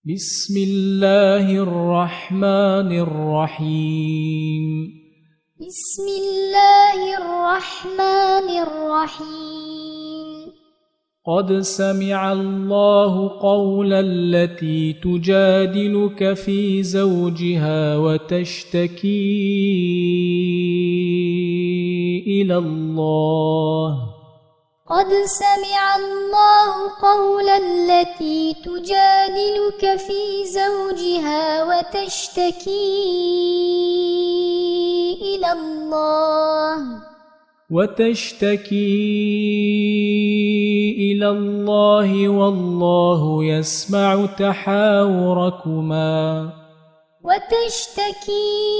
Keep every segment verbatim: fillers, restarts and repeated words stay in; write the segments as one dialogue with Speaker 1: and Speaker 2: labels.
Speaker 1: بسم الله الرحمن الرحيم
Speaker 2: بسم الله الرحمن الرحيم
Speaker 1: قد سمع الله قول التي تجادلك في زوجها وتشتكي إلى الله
Speaker 2: قد سمع الله قول التي تجادلك في زوجها وتشتكي إلى الله
Speaker 1: وتشتكي إلى الله والله يسمع تحاوركما
Speaker 2: وتشتكي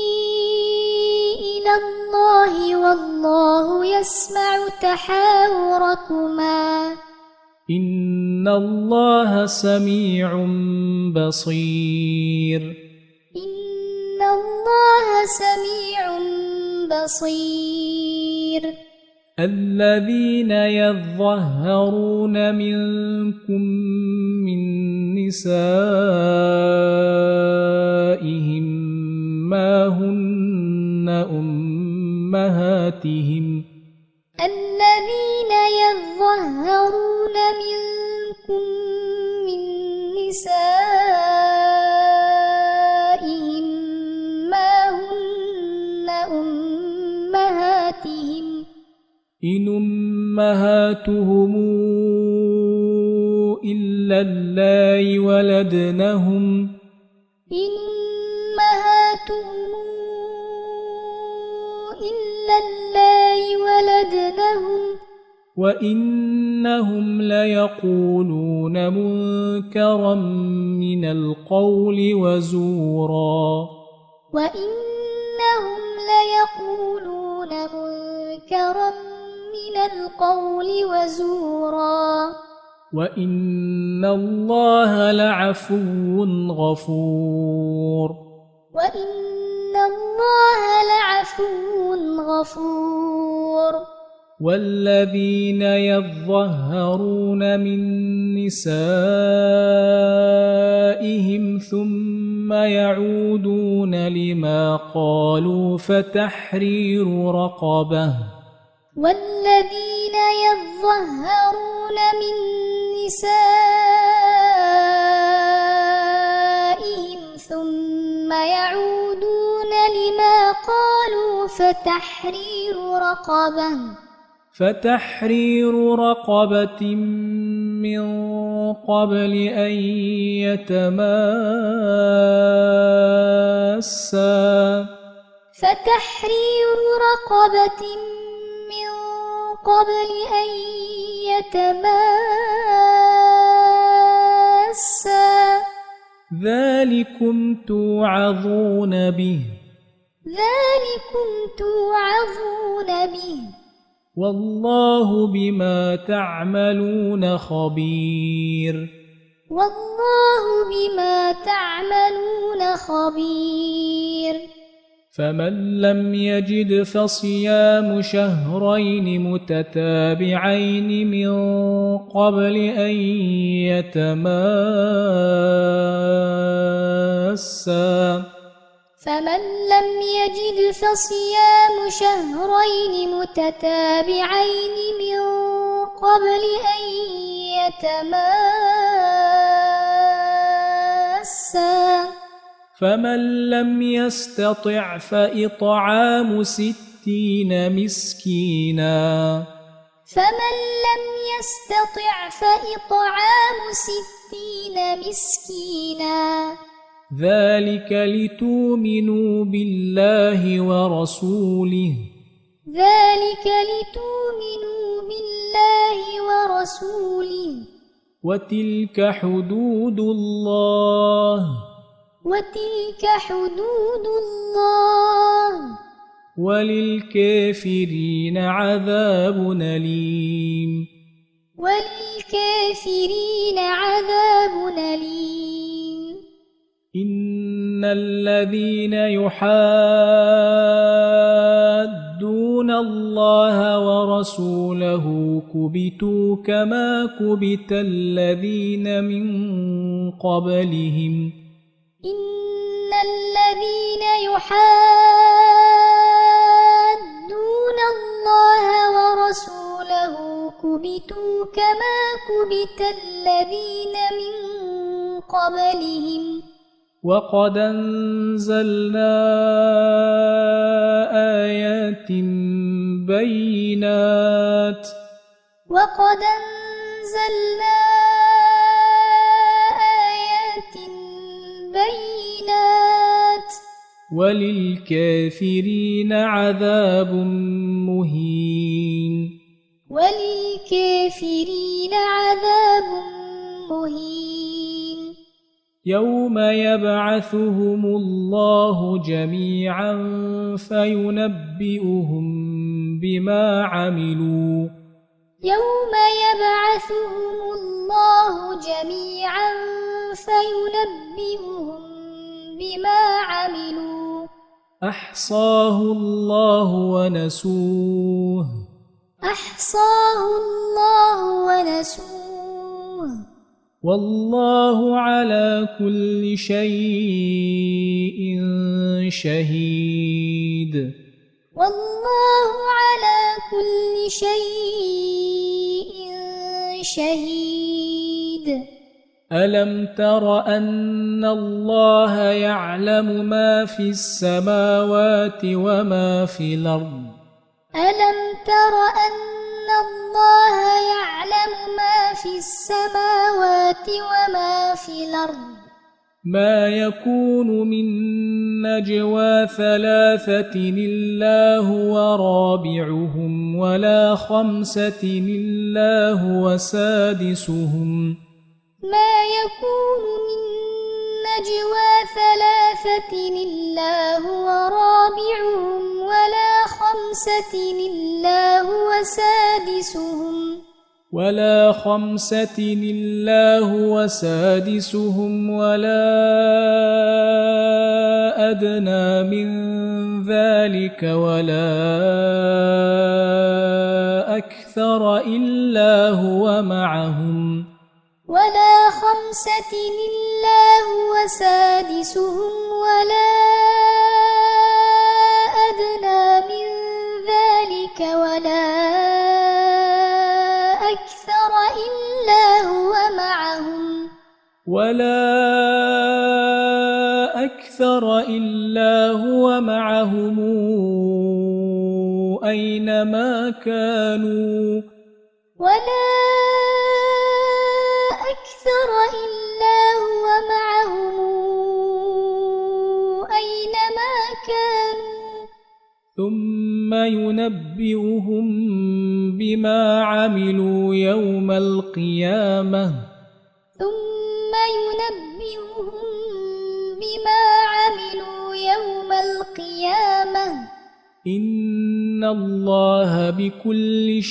Speaker 2: إلى الله والله يسمع تحاوركما
Speaker 1: إن الله سميع بصير
Speaker 2: إن الله سميع بصير
Speaker 1: الذين يظهرون منكم من نسائهم ما هن أمهاتهم
Speaker 2: الذين يظهرون منكم من نسائهم ما هن أمهاتهم
Speaker 1: إن أمهاتهم إلا اللائي ولدنهم
Speaker 2: إن أمهاتهم إلا اللائي ولدنهم
Speaker 1: وإنهم ليقولون منكرا من القول وزورا
Speaker 2: وإنهم ليقولون منكرا من القول وزورا
Speaker 1: وإن الله لعفو غفور
Speaker 2: وإن الله لعفو غفور
Speaker 1: والذين يظهرون من نسائهم ثم يعودون لما قالوا فتحرير رقبة
Speaker 2: والذين يظهرون من نسائهم ثم يعودون لما قالوا فتحرير رقبة
Speaker 1: فتحرير رقبة من قبل أن يتماسا
Speaker 2: فتحرير رقبة من قبل أن يتماسا
Speaker 1: ذلكم توعظون به
Speaker 2: ذلكم توعظون به
Speaker 1: والله بما تعملون خبير
Speaker 2: والله بما تعملون خبير
Speaker 1: فمن لم يجد فصيام شهرين متتابعين من قبل أن يتماسا
Speaker 2: فمن لم يجد فصيام شهرين متتابعين من قبل أن يتماسا
Speaker 1: فمن لم يستطع فإطعام ستين مسكينا
Speaker 2: فمن لم يستطع فإطعام ستين مسكينا
Speaker 1: ذلك لتؤمنوا بالله ورسوله
Speaker 2: ذلك لتؤمنوا بالله ورسوله
Speaker 1: وتلك حدود الله
Speaker 2: وتلك حدود الله
Speaker 1: وللكافرين عذاب أليم
Speaker 2: وللكافرين عذاب أليم
Speaker 1: إن الذين يحادون يحادون الله ورسوله كبتوا كما كبت الذين من قبلهم
Speaker 2: إن الذين يحادون الله ورسوله كبتوا كما كبت الذين من قبلهم
Speaker 1: وقد أنزلنا آيات بينات
Speaker 2: وقد أنزلنا آيات بينات
Speaker 1: وللكافرين عذاب مهين
Speaker 2: وللكافرين عذاب مهين
Speaker 1: يوم يبعثهم الله جميعا فينبئهم بما عملوا
Speaker 2: يوم يبعثهم الله جميعا فينبئهم بما عملوا
Speaker 1: أحصاه الله ونسوه
Speaker 2: أحصاه الله ونسوه
Speaker 1: والله على كل شيء شهيد
Speaker 2: والله على كل شيء شهيد
Speaker 1: ألم تر أن الله يعلم ما في السماوات وما في الأرض
Speaker 2: ألم تر أن الله يعلم ما في السماوات وما في الأرض
Speaker 1: ما يكون من نجوى ثلاثة إلا هو رابعهم ولا خمسة إلا هو سادسهم
Speaker 2: ما يكون من نجوى ثلاثة إلا هو رابعهم ولا خمسة إلا هو سادسهم
Speaker 1: ولا خمسة إلا هو سادسهم ولا أدنى من ذلك ولا أكثر إلا هو معهم
Speaker 2: ولا خمسة إلا هو سادسهم ولا أدنى من ذلك ولا أكثر إلا هو معهم
Speaker 1: ولا أكثر إلا هو معهم أينما كانوا
Speaker 2: ولا أكثر إلا هو معهم أينما كانوا
Speaker 1: ثم ينبئهم بما عملوا يوم القيامة
Speaker 2: ثم ينبئهم بما عملوا يوم القيامة
Speaker 1: إن الله بكل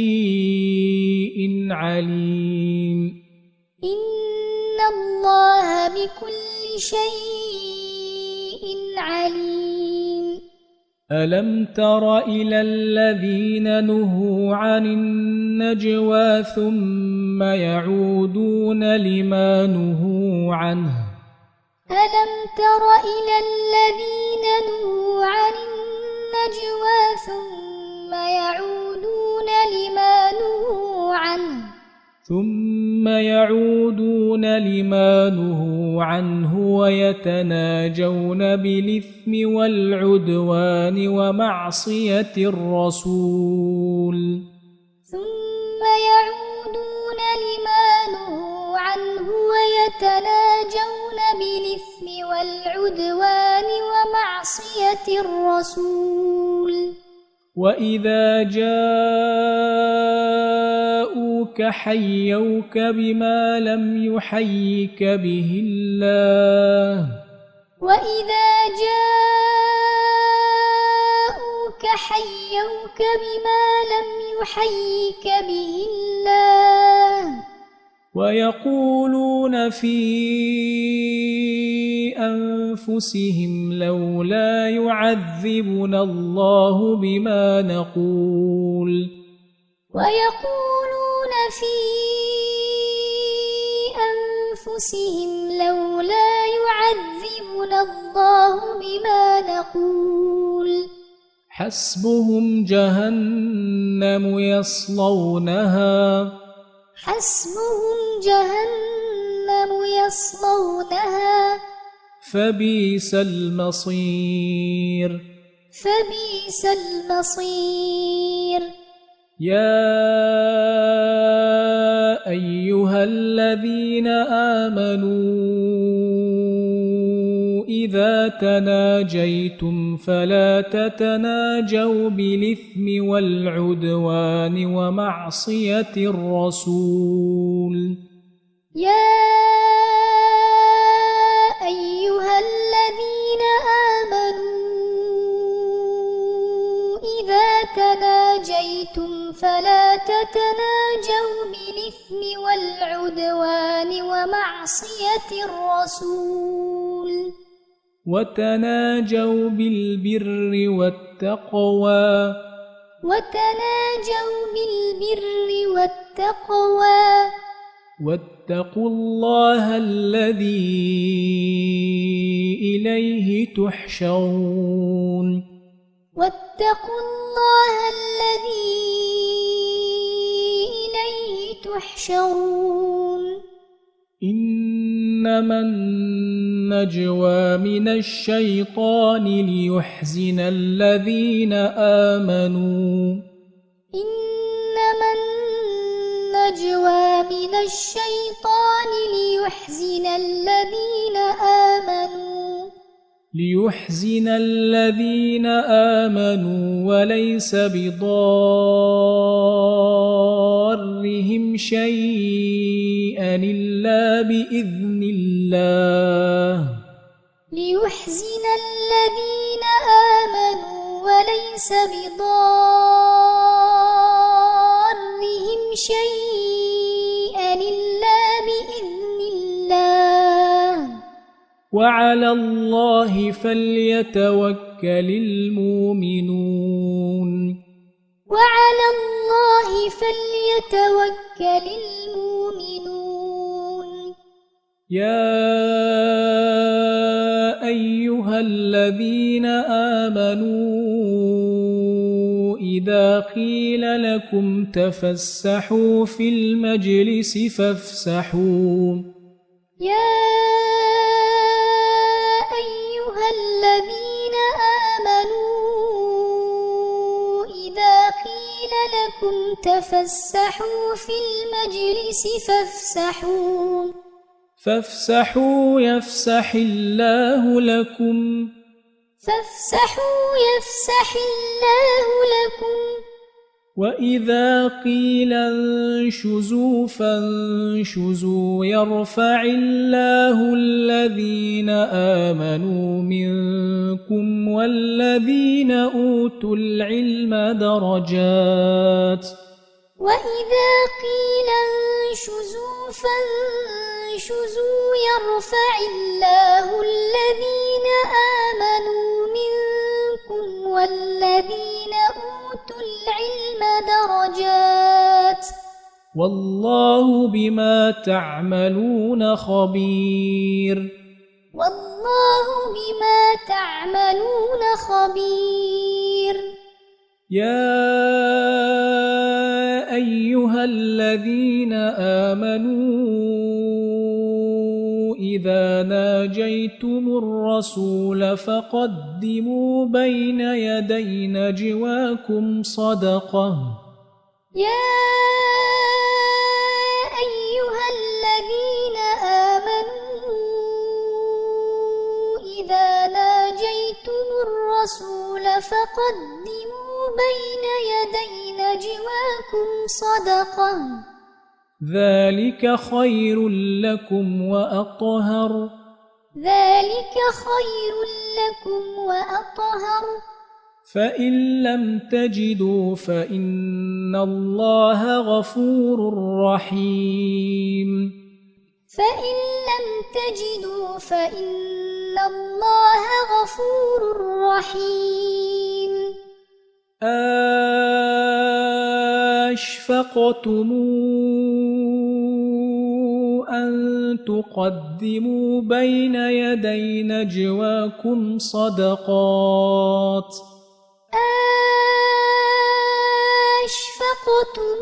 Speaker 1: شيء عليم
Speaker 2: إن الله بكل شيء عليم
Speaker 1: ألم تر إلى الذين نهوا عن النجوى ثم يعودون لما نهوا عنه
Speaker 2: ألم تر إلى الذين نهوا عن النجوى ثم يعودون لما نهوا عنه
Speaker 1: ثم يعودون لما نهوا عنه ويتناجون بالإثم والعدوان ومعصية الرسول
Speaker 2: ثم يعودون لما نهوا عنه ويتناجون بالإثم والعدوان ومعصية الرسول
Speaker 1: وإذا جاءوك حيوك بما لم يحيك به الله
Speaker 2: وإذا جاءوك حيوك بما لم يحيك به الله
Speaker 1: ويقولون في أنفسهم لولا يعذبنا الله بما نقول
Speaker 2: ويقولون في أنفسهم لولا يعذبنا الله بما نقول
Speaker 1: حسبهم جهنم يصلونها
Speaker 2: حسبهم جهنم يصلونها
Speaker 1: فبئس المصير
Speaker 2: فبئس المصير
Speaker 1: يا أيها الذين آمنوا إذا تناجيتم فلا تتناجوا بالإثم والعدوان ومعصية الرسول
Speaker 2: يا أيها الذين آمنوا إذا تناجيتم فلا تتناجوا بالإثم والعدوان ومعصية الرسول
Speaker 1: وتناجوا بالبر والتقوى
Speaker 2: وتناجوا بالبر والتقوى
Speaker 1: واتقوا الله الذي إليه تحشرون
Speaker 2: واتقوا الله الذي إليه تحشرون
Speaker 1: إنما النجوى من الشيطان ليحزن الذين آمنوا
Speaker 2: إنما النجوى من الشيطان ليحزن الذين آمنوا
Speaker 1: ليحزن الذين آمنوا وليس بضارهم شيئا إلا بإذن الله
Speaker 2: ليحزن الذين آمنوا وليس بضارهم شيئا إلا بإذن الله
Speaker 1: وعلى الله فليتوكل المؤمنون
Speaker 2: وعلى الله فليتوكل المؤمنون
Speaker 1: يا أيها الذين آمنوا إذا قيل لكم تفسحوا في المجلس فافسحوا
Speaker 2: يا أيها الذين آمنوا إذا قيل لكم تفسحوا في المجلس فافسحوا
Speaker 1: فافسحوا يفسح الله لكم
Speaker 2: فافسحوا يفسح الله لكم
Speaker 1: وإذا قيل انشزوا فانشزوا يرفع الله الذين آمنوا منكم والذين أوتوا العلم درجات
Speaker 2: وإذا قيل انشزوا فانشزوا يرفع الله الذين آمنوا منكم والذين أوتوا العلم درجات
Speaker 1: والله بما تعملون خبير
Speaker 2: والله بما تعملون خبير
Speaker 1: يا أيها الذين آمنوا إذا ناجيتم الرسول فقدموا بين يدي نجواكم صدقة
Speaker 2: يا أيها الذين آمنوا إذا ناجيتم الرسول فقدموا بين يدي نجواكم صدقة
Speaker 1: ذلك خير لكم وأطهر
Speaker 2: ذلك خير لكم وأطهر
Speaker 1: فإن لم تجدوا فإن الله غفور رحيم
Speaker 2: فإن لم تجدوا فإن الله غفور رحيم
Speaker 1: أشفقتم أن تقدموا بين يدي نجواكم صدقات
Speaker 2: أشفقتم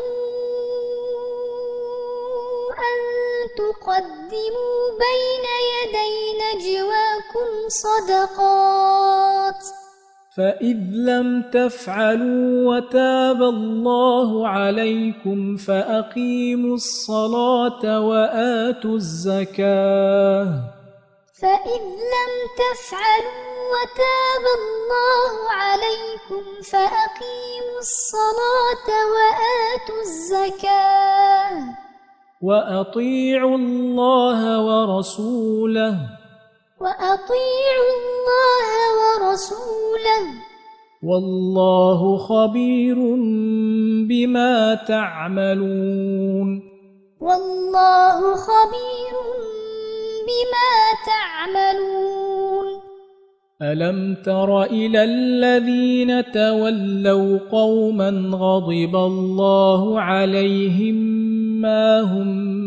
Speaker 2: أن تقدموا بين يدي نجواكم صدقات
Speaker 1: فإذ لم تفعلوا وتاب الله عليكم فأقيموا الصلاة وآتوا الزكاة
Speaker 2: فإذ لم تفعلوا وتاب الله عليكم فأقيموا الصلاة وآتوا الزكاة
Speaker 1: وأطيعوا الله ورسوله
Speaker 2: وأطيعوا الله ورسوله
Speaker 1: والله خبير بما تعملون
Speaker 2: والله خبير بما تعملون
Speaker 1: ألم تر إلى الذين تولوا قوما غضب الله عليهم ما هم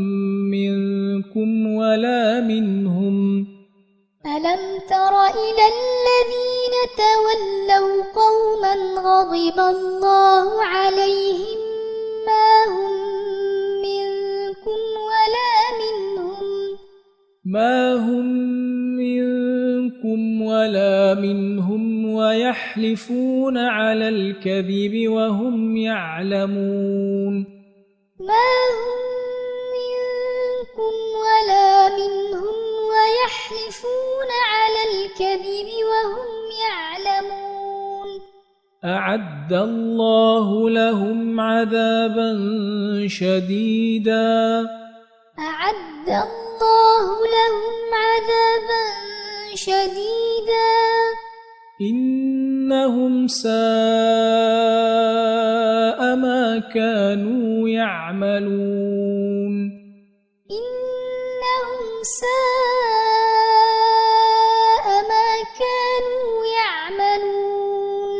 Speaker 1: منكم ولا منهم
Speaker 2: ألم تر إلى الذين تولوا قوما غضب الله عليهم ما هم منكم ولا منهم
Speaker 1: ما هم منكم ولا منهم ويحلفون على الكذب وهم يعلمون
Speaker 2: ما هم منكم ولا منهم ويحلفون على الكذب وهم يعلمون
Speaker 1: أعد الله لهم عذابا شديدا
Speaker 2: أعد الله لهم عذابا شديدا
Speaker 1: إنهم ساء ما كانوا يعملون
Speaker 2: إنهم ساء ما كانوا يعملون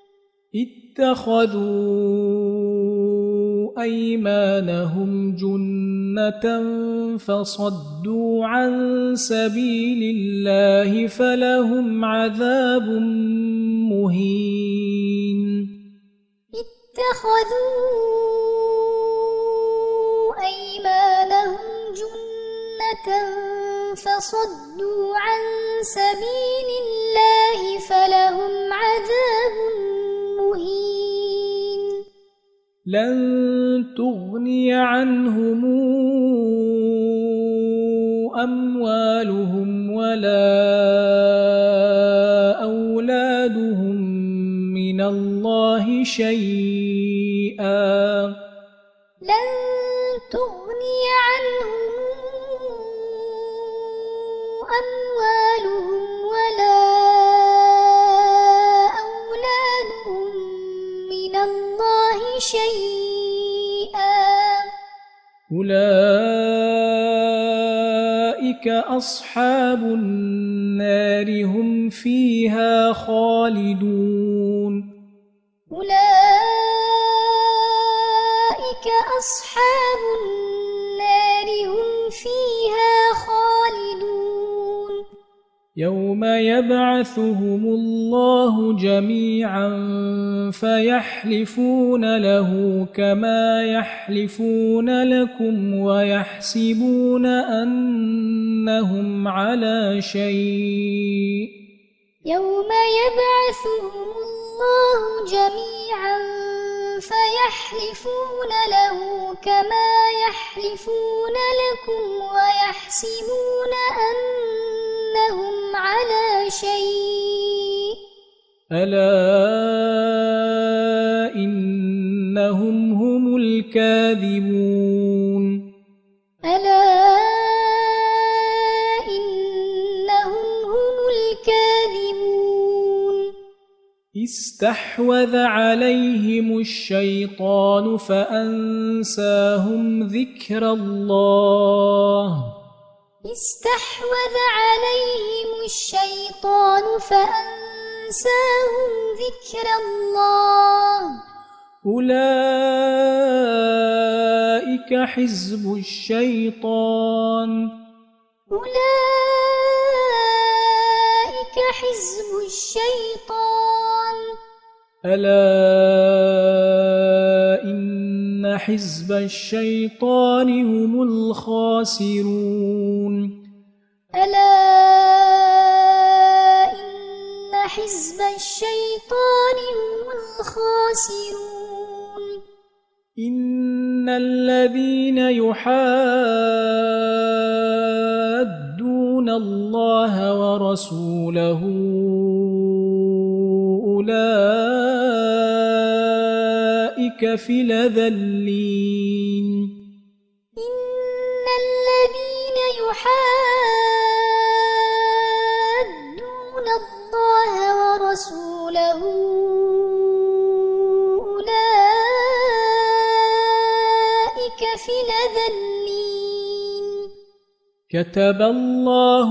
Speaker 1: اتخذوا أيمانهم جنة فصدوا عن سبيل الله فلهم عذاب مهين
Speaker 2: اتخذوا أيمانهم جنة فصدوا عن سبيل الله فلهم عذاب مهين
Speaker 1: لن تغني عنهم أموالهم ولا أولادهم من الله شيئا
Speaker 2: لن تغني عنهم أموالهم ولا أولادهم من الله شيئا
Speaker 1: أولئك أصحاب النار هم فيها خالدون
Speaker 2: أولئك أصحاب النار هم فيها خالدون
Speaker 1: يوم يبعثهم الله جميعا فيحلفون له كما يحلفون لكم ويحسبون أنهم على شيء
Speaker 2: يوم يبعثهم الله جميعا فيحلفون له كما يحلفون لكم ويحسبون أنهم على شيء
Speaker 1: ألا إنهم هم الكاذبون
Speaker 2: ألا إنهم هم الكاذبون
Speaker 1: استحوذ عليهم الشيطان فأنساهم ذكر الله
Speaker 2: استحوذ عليهم الشيطان فأنساهم ذكر الله
Speaker 1: أولئك حزب الشيطان
Speaker 2: أولئك حزب الشيطان
Speaker 1: ألا إن حزب الشيطان هم الخاسرون
Speaker 2: ألا إن حزب الشيطان هم الخاسرون
Speaker 1: إن الذين يحادون الله ورسوله أولئك في الأذلين
Speaker 2: إن الذين يحادون الله ورسوله أولئك في الأذلين
Speaker 1: كتب الله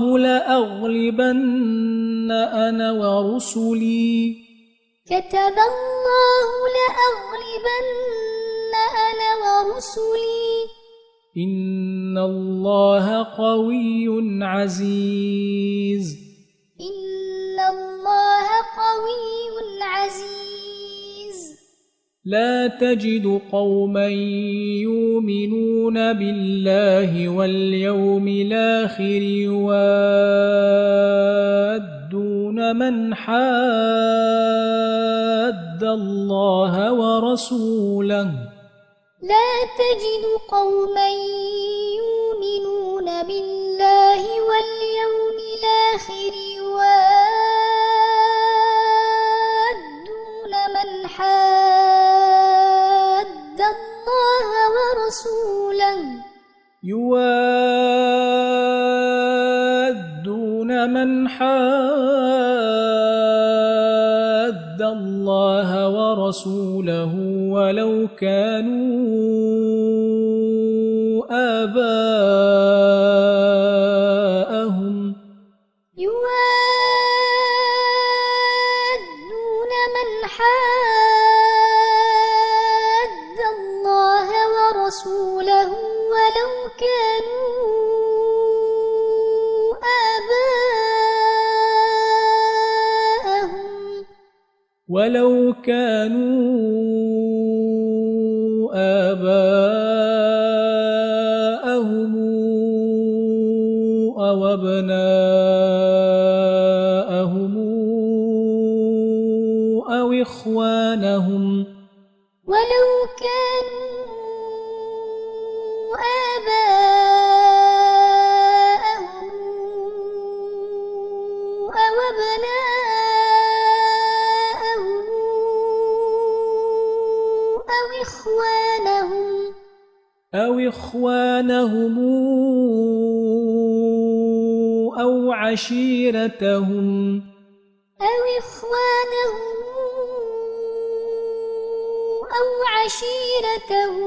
Speaker 1: لأغلبن أنا ورسلي
Speaker 2: كتب الله لأغلبن أنا ورسلي
Speaker 1: إن الله قوي عزيز
Speaker 2: إن الله قوي عزيز
Speaker 1: لا تجد قوما يؤمنون بالله واليوم الآخر يوادون من حاد الله ورسوله
Speaker 2: لا تجد قوما يؤمنون بالله واليوم الآخر يوادون من حاد الله ورسوله
Speaker 1: يوادون من حاد الله ورسوله ولو كانوا آباءهم
Speaker 2: يوادون من حاد الله ورسوله ولو كانوا آباءهم
Speaker 1: ولو كانوا آباءهم أو أبناءهم أو إخوانهم
Speaker 2: ولو كانوا آباءهم أو أبناءهم أو إخوانهم
Speaker 1: أو إخوانهم أو عشيرتهم
Speaker 2: أو إخوانهم أو عشيرتهم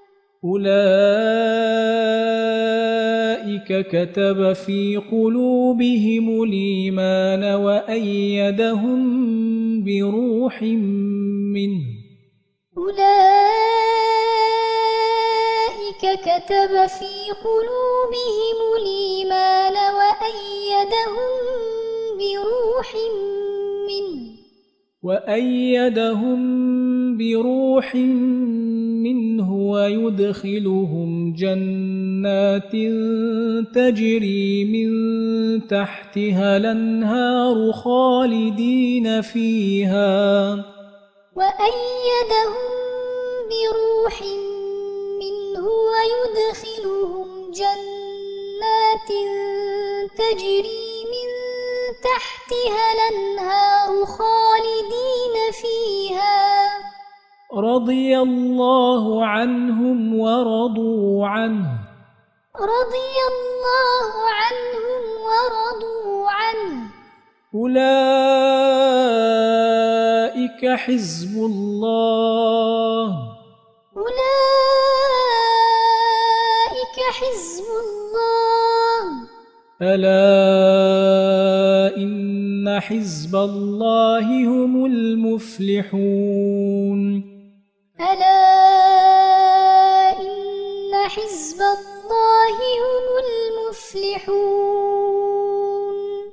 Speaker 1: أولئك كتب في قلوبهم الإيمان وأيدهم بروح منه
Speaker 2: أولئك كتب في قلوبهم الإيمان وأيدهم بروح منه
Speaker 1: وأيدهم بروح منه ويدخلهم جنات تجري من تحتها الأنهار خالدين فيها
Speaker 2: وأيدهم بروح منه ويدخلهم جنات تجري من تحتها الأنهار خالدين فيها
Speaker 1: رضي الله عنهم ورضوا عنه
Speaker 2: رضي الله عنهم ورضوا عنه
Speaker 1: أولئك أولئك حزب الله
Speaker 2: أولئك حزب الله
Speaker 1: ألا إن حزب الله هم المفلحون
Speaker 2: ألا إن حزب الله هم المفلحون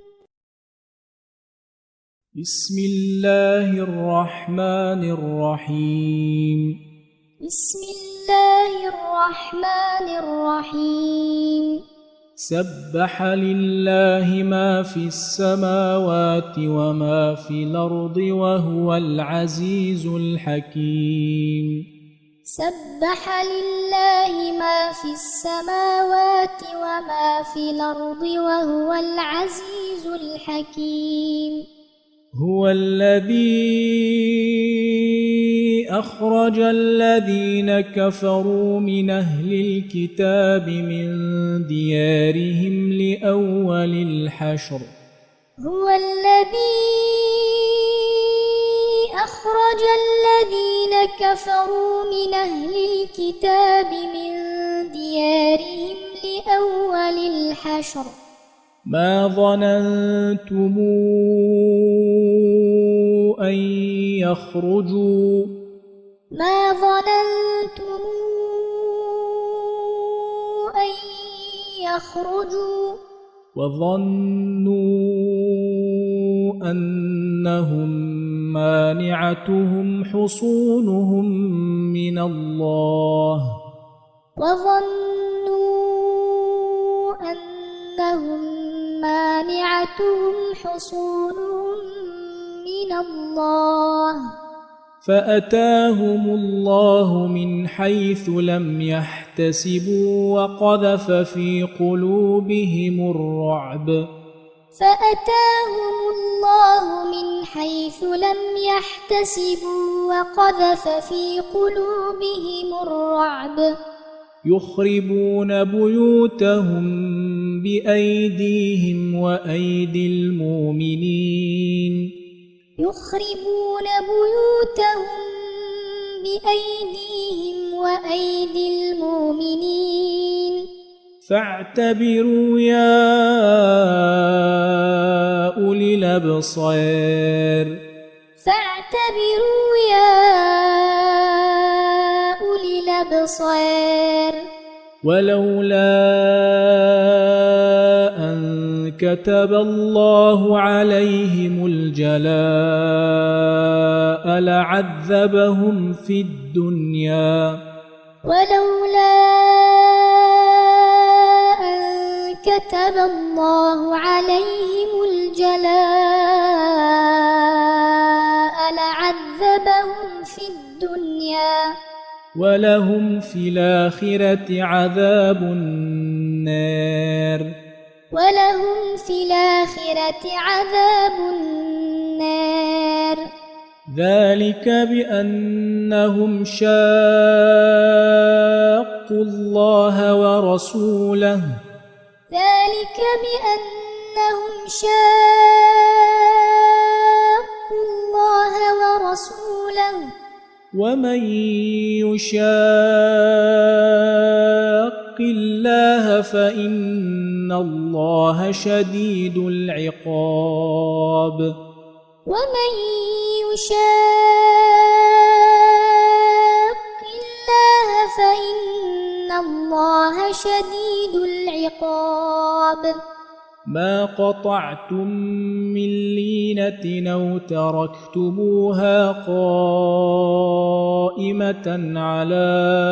Speaker 1: بسم الله الرحمن الرحيم
Speaker 2: بسم الله الرحمن الرحيم
Speaker 1: سبح لله ما في السماوات وما في الأرض وهو العزيز الحكيم
Speaker 2: سبح لله ما في السماوات وما في الأرض وهو العزيز الحكيم
Speaker 1: هو الذي أخرج الذين كفروا من أهل الكتاب من ديارهم لأول الحشر
Speaker 2: هو الذي أخرج الذين كفروا من أهل الكتاب من ديارهم لأول الحشر
Speaker 1: ما ظننتم أن يخرجوا
Speaker 2: ما ظننتم أن يخرجوا
Speaker 1: وظنوا أنهم مانعتهم حصونهم من الله
Speaker 2: وظنوا أنهم مانعتهم حصونهم من الله
Speaker 1: فأتاهم الله من حيث لم يحتسبوا وقذف في قلوبهم الرعب
Speaker 2: فأتاهم الله من حيث لم يحتسبوا وقذف في قلوبهم الرعب
Speaker 1: يخربون بيوتهم بأيديهم وأيدي المؤمنين
Speaker 2: يخربون بيوتهم بأيديهم وأيدي المؤمنين
Speaker 1: فاعتبروا يا أولي الأبصار
Speaker 2: فاعتبروا يا أولي الأبصار
Speaker 1: ولولا أن كتب الله عليهم الجلاء لعذبهم في الدنيا
Speaker 2: ولولا أن كتب الله عليهم الجلاء لعذبهم في الدنيا
Speaker 1: ولهم في الآخرة عذاب النار
Speaker 2: ولهم في الآخرة عذاب النار
Speaker 1: ذلك بأنهم شاقوا الله ورسوله
Speaker 2: ذلك بأنهم شاقوا الله ورسوله
Speaker 1: ومن يشاق الله فإن الله شديد العقاب
Speaker 2: ومن يشاق الله فإن الله شديد العقاب
Speaker 1: ما قطعتم من لينة أو تركتموها قائمة على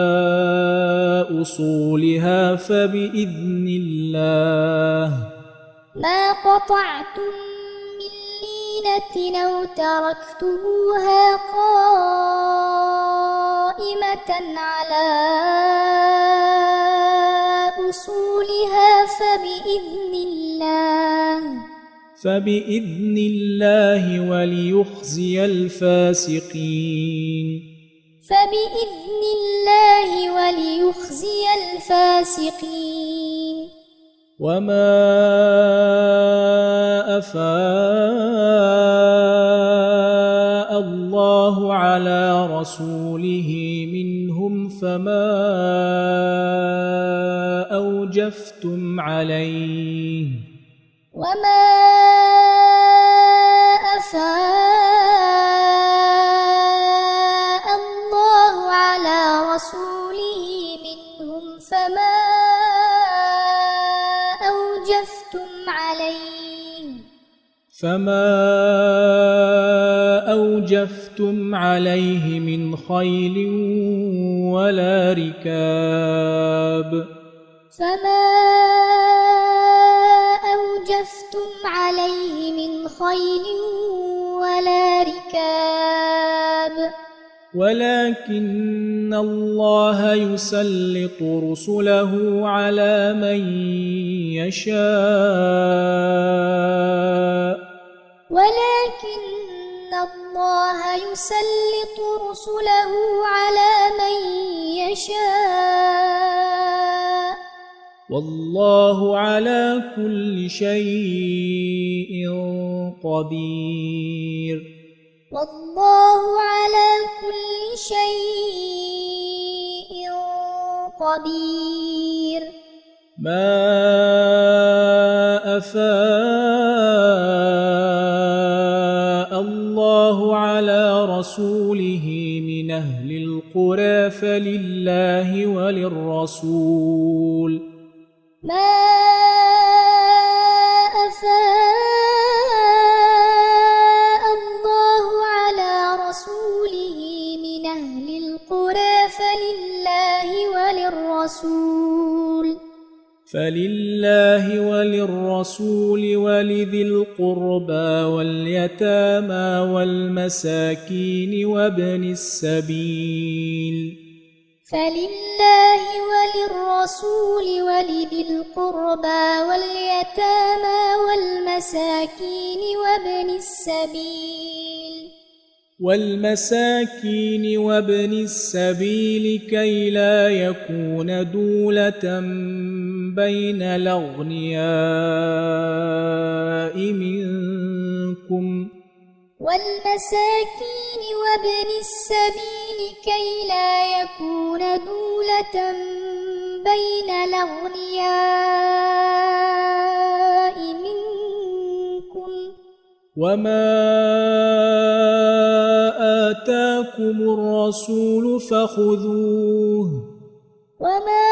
Speaker 1: أصولها فبإذن الله
Speaker 2: ما قطعتم من لينة أو تركتموها قائمة على أصولها فبإذن الله
Speaker 1: فبإذن الله وليخزي الفاسقين
Speaker 2: فبإذن الله وليخزي الفاسقين
Speaker 1: وما أفاء الله على رسوله منهم فما أوجفتم عليه
Speaker 2: وما أفاء الله على رسوله منهم فما أوجفتم عليه
Speaker 1: فما أوجفتم عليه من خيل ولا ركاب
Speaker 2: فما أوجفتم عليه من خيل ولا ركاب
Speaker 1: ولكن الله يسلط رسله على من يشاء
Speaker 2: ولكن الله يسلط رسله على من يشاء
Speaker 1: والله على كل شيء قدير
Speaker 2: والله على كل شيء قدير
Speaker 1: ما أفاء الله على رسوله من أهل القرى فلله وللرسول
Speaker 2: ما أفاء الله على رسوله من أهل القرى فلله وللرسول
Speaker 1: فلله وللرسول ولذي القربى واليتامى والمساكين وابن السبيل
Speaker 2: فلله وللرسول ولذي القربى واليتامى والمساكين وابن السبيل
Speaker 1: والمساكين وابن السبيل كي لا يكون دولة بين الأغنياء منكم
Speaker 2: والمساكين وابن السبيل كي لا يكون دولة بين الأغنياء منكم
Speaker 1: وما آتاكم الرسول فخذوه
Speaker 2: وما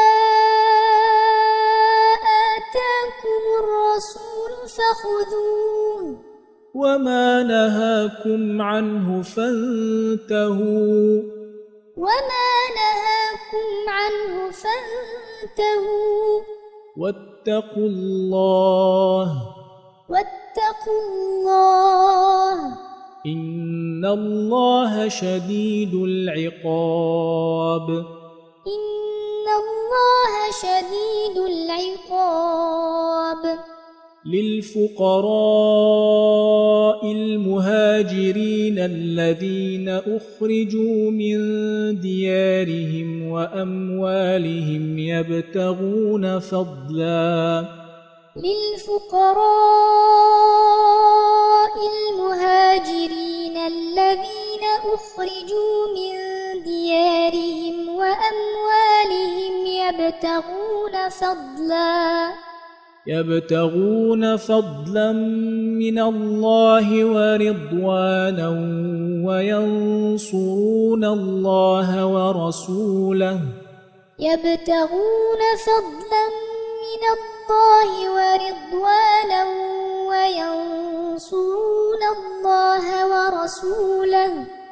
Speaker 2: آتاكم الرسول فخذوه
Speaker 1: وما نهاكم عنه فانتهوا
Speaker 2: وما نهاكم عنه فانتهوا
Speaker 1: واتقوا الله
Speaker 2: واتقوا الله
Speaker 1: إن الله شديد العقاب
Speaker 2: إن الله شديد العقاب
Speaker 1: للفقراء المهاجرين الذين أخرجوا من ديارهم وأموالهم يبتغون فضلا
Speaker 2: للفقراء المهاجرين الذين أخرجوا من ديارهم وأموالهم يبتغون فضلا
Speaker 1: يبتغون فضلا من الله ورضوانا وينصرون الله ورسوله
Speaker 2: يبتغون فضلا من الله ورضوانا وينصرون الله ورسوله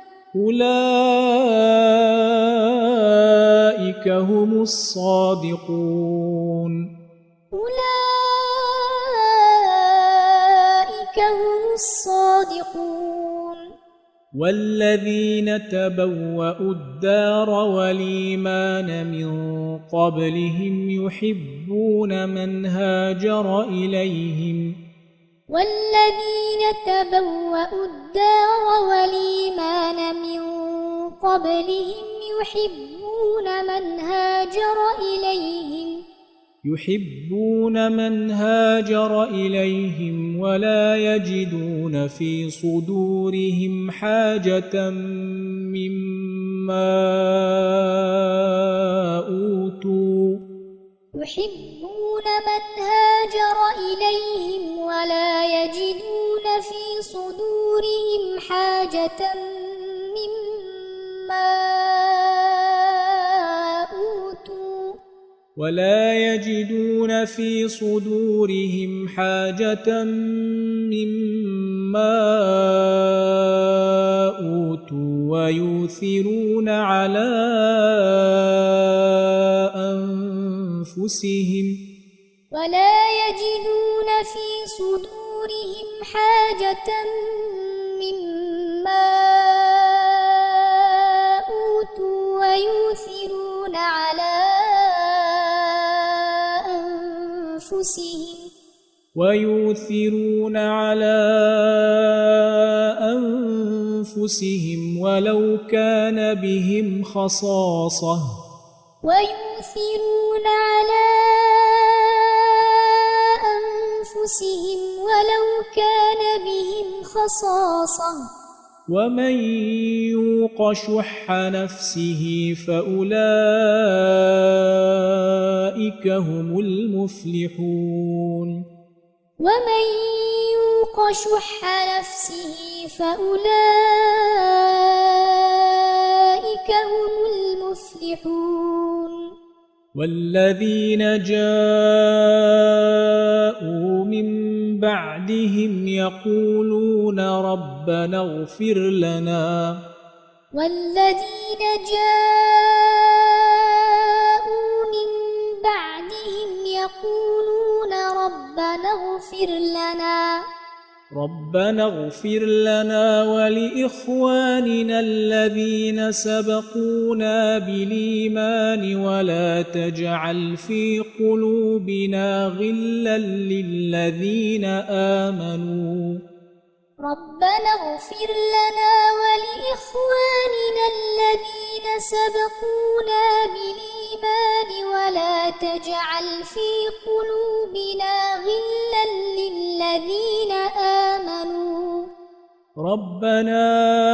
Speaker 1: أولئك هم الصادقون
Speaker 2: أولئك هم الصادقون
Speaker 1: والذين تبوأوا الدار والإيمان من قبلهم يحبون من هاجر إليهم
Speaker 2: والذين تبوأوا الدار والإيمان من قبلهم يحبون من هاجر إليهم
Speaker 1: يحبون من هاجر إليهم ولا يجدون في صدورهم حاجة مما أوتوا
Speaker 2: يحبون من هاجر إليهم ولا يجدون في صدورهم حاجة مما أوتوا
Speaker 1: ولا يجدون في صدورهم حاجة مما أوتوا ويؤثرون على أنفسهم
Speaker 2: ولا يجدون في صدورهم حاجة مما أوتوا ويؤثرون على أنفسهم
Speaker 1: ويؤثرون على أنفسهم ولو كان بهم خصاصة
Speaker 2: ويؤثرون على أنفسهم ولو كان بهم خصاصة
Speaker 1: ومن يوق شح نفسه فأولئك هم المفلحون
Speaker 2: ومن يوق شح نفسه فأولئك هم المفلحون
Speaker 1: والذين جاءوا من بعدهم يقولون ربنا اغفر لنا
Speaker 2: والذين جاءوا من بعدهم يقولون ربنا اغفر لنا
Speaker 1: ربنا اغفر لنا ولإخواننا الذين سبقونا بالإيمان ولا تجعل في قلوبنا غلا للذين آمنوا
Speaker 2: ربنا اغفر لنا ولإخواننا الذين سبقونا بالإيمان ولا تجعل في قلوبنا غلا للذين آمنوا
Speaker 1: ربنا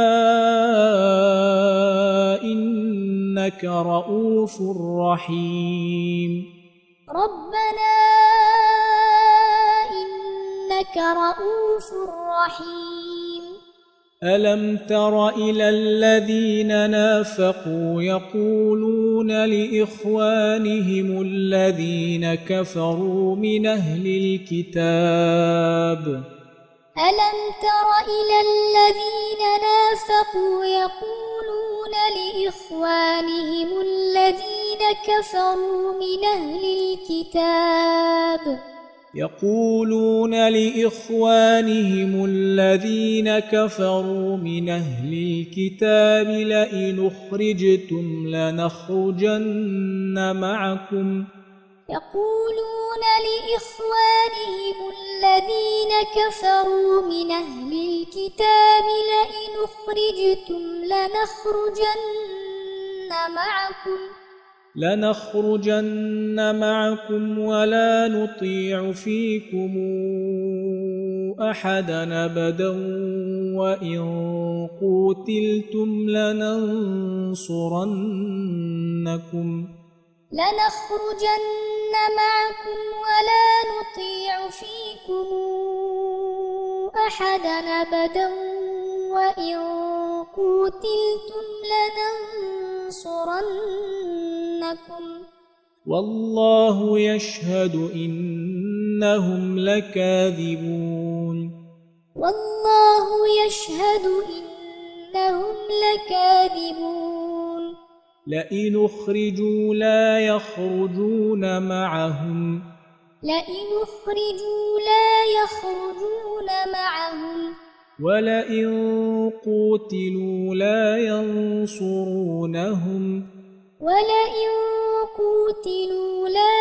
Speaker 1: إنك رؤوف رحيم
Speaker 2: ربنا إنك رؤوف رحيم
Speaker 1: ألم تر إلى الذين نافقوا يقولون لإخوانهم الذين كفروا من أهل الكتاب
Speaker 2: ألم تر إلى الذين نافقوا يقولون لإخوانهم الذين كفروا من أهل الكتاب
Speaker 1: يقولون لإخوانهم الذين كفروا من أهل الكتاب لئن أخرجتم لنخرجن معكم
Speaker 2: يقولون لإخوانهم الذين كفروا من أهل الكتاب لئن أخرجتم لنخرجن معكم
Speaker 1: لنخرجن معكم ولا نطيع فيكم أحدا أبدا وإن قوتلتم لننصرنكم
Speaker 2: لنخرجن معكم ولا نطيع فيكم أحدا أبدا وإن قوتلتم لننصرنكم
Speaker 1: والله يشهد إنهم لكاذبون
Speaker 2: والله يشهد إنهم لكاذبون
Speaker 1: لئن أخرجوا لا يخرجون معهم
Speaker 2: لئن أخرجوا لا يخرجون معهم
Speaker 1: ولئن قوتلوا لا ينصرونهم
Speaker 2: ولئن قوتلوا لا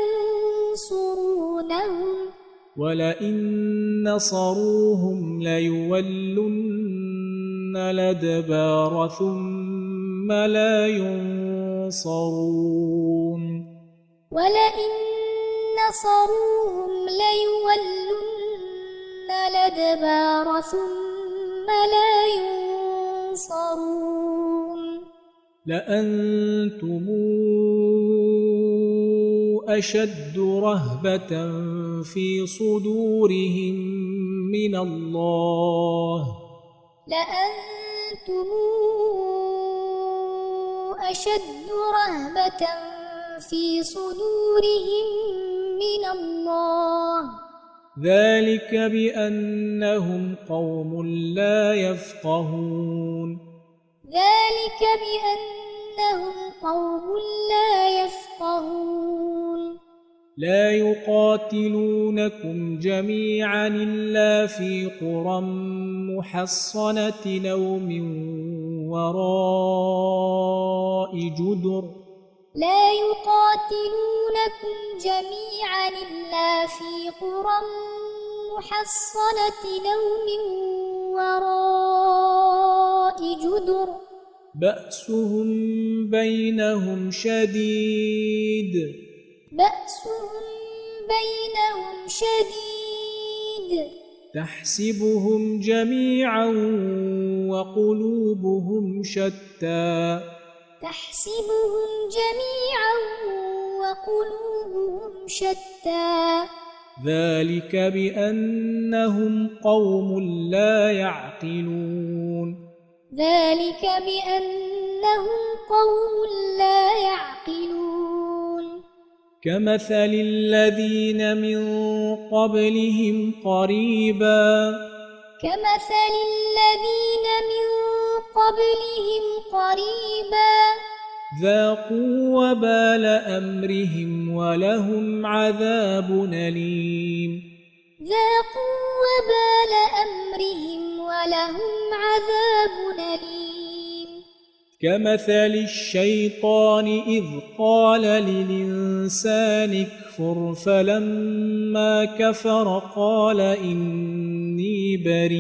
Speaker 2: ينصرونهم
Speaker 1: ولئن نصروهم ليولن الأدبار ثم لا ينصرون
Speaker 2: ولئن نصروهم ليولن الأدبار ثم لا ينصرون
Speaker 1: لأنتم أشد رهبة في صدورهم من الله
Speaker 2: لأنتم أشد رهبة في صدورهم من الله
Speaker 1: ذلك بأنهم قوم لا يفقهون
Speaker 2: ذلك بأنهم قوم لا يفقهون
Speaker 1: لا يقاتلونكم جميعا إلا في قرى محصنة أو من وراء جدر
Speaker 2: لا يقاتلونكم جميعا إلا في قرى محصنة أو من وراء جدر
Speaker 1: بأسهم بينهم شديد
Speaker 2: بأسهم بينهم شديد
Speaker 1: تحسبهم جميعا وقلوبهم شتى
Speaker 2: تحسبهم جميعا وقلوبهم شتى
Speaker 1: ذلك بأنهم قوم لا يعقلون
Speaker 2: ذلك بأنهم قوم لا يعقلون
Speaker 1: كمثل الذين من قبلهم قريبا
Speaker 2: كمثل الذين من قبلهم قريبا
Speaker 1: ذاقوا وبال أمرهم ولهم عذاب أليم
Speaker 2: ذاقوا وبال أمرهم ولهم عذاب أليم
Speaker 1: كمثل الشيطان إذ قال للإنسان اكفر فلما كفر قال إني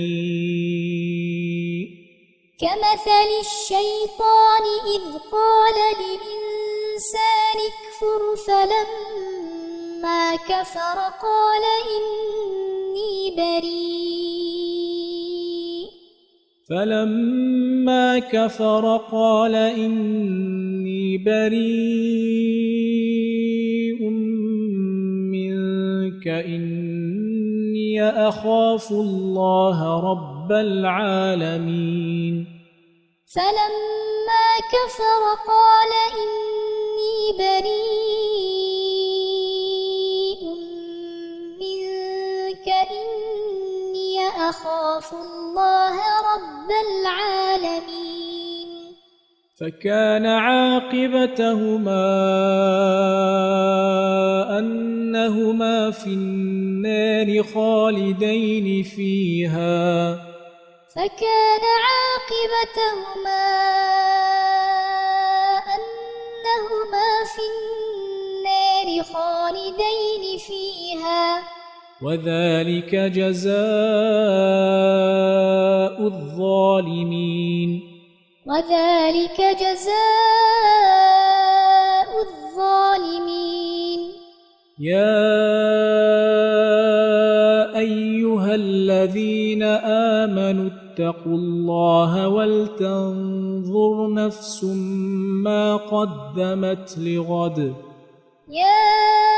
Speaker 1: بريء
Speaker 2: كمثل الشيطان إذ قال للإنسان اكفر فلما كفر قال إني بريء
Speaker 1: فلما كفر قال إني بريء منك إني أخاف الله رب العالمين
Speaker 2: فلما كفر قال إني بريء منك إني أخاف الله رب العالمين
Speaker 1: فكان عاقبتهما أنهما في النار خالدين فيها
Speaker 2: فكان عاقبتهما أنهما في النار خالدين فيها
Speaker 1: وذلك جزاء الظالمين
Speaker 2: وذلك جزاء الظالمين
Speaker 1: يا أيها الذين آمنوا اتقوا الله ولتنظر نفس ما قدمت لغد
Speaker 2: يا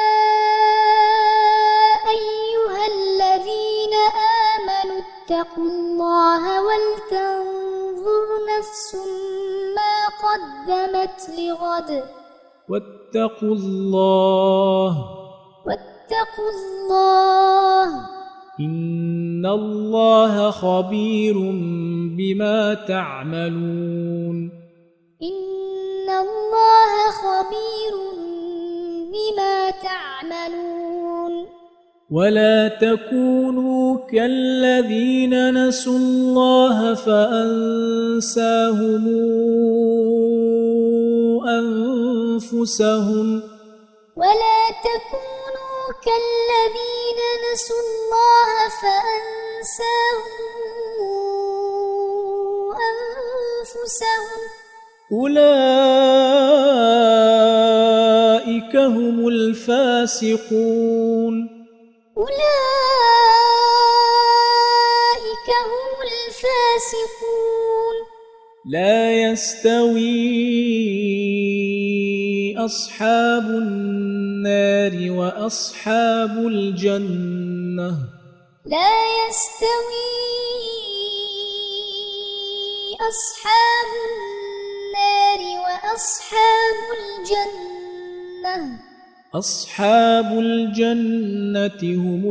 Speaker 2: أيها الذين آمنوا اتقوا الله ولتنظر نفس ما قدمت لغد
Speaker 1: واتقوا الله
Speaker 2: واتقوا الله
Speaker 1: إن الله خبير بما تعملون
Speaker 2: إن الله خبير بما تعملون
Speaker 1: ولا تكونوا كالذين نسوا الله فأنساهم أنفسهم
Speaker 2: ولا تكونوا كالذين نسوا الله فأنساهم أنفسهم
Speaker 1: أولئك هم الفاسقون الفاسقون
Speaker 2: أولئك هم الفاسقون
Speaker 1: لا يستوي أصحاب النار وأصحاب الجنة
Speaker 2: لا يستوي أصحاب النار وأصحاب الجنة
Speaker 1: أصحاب الجنة هم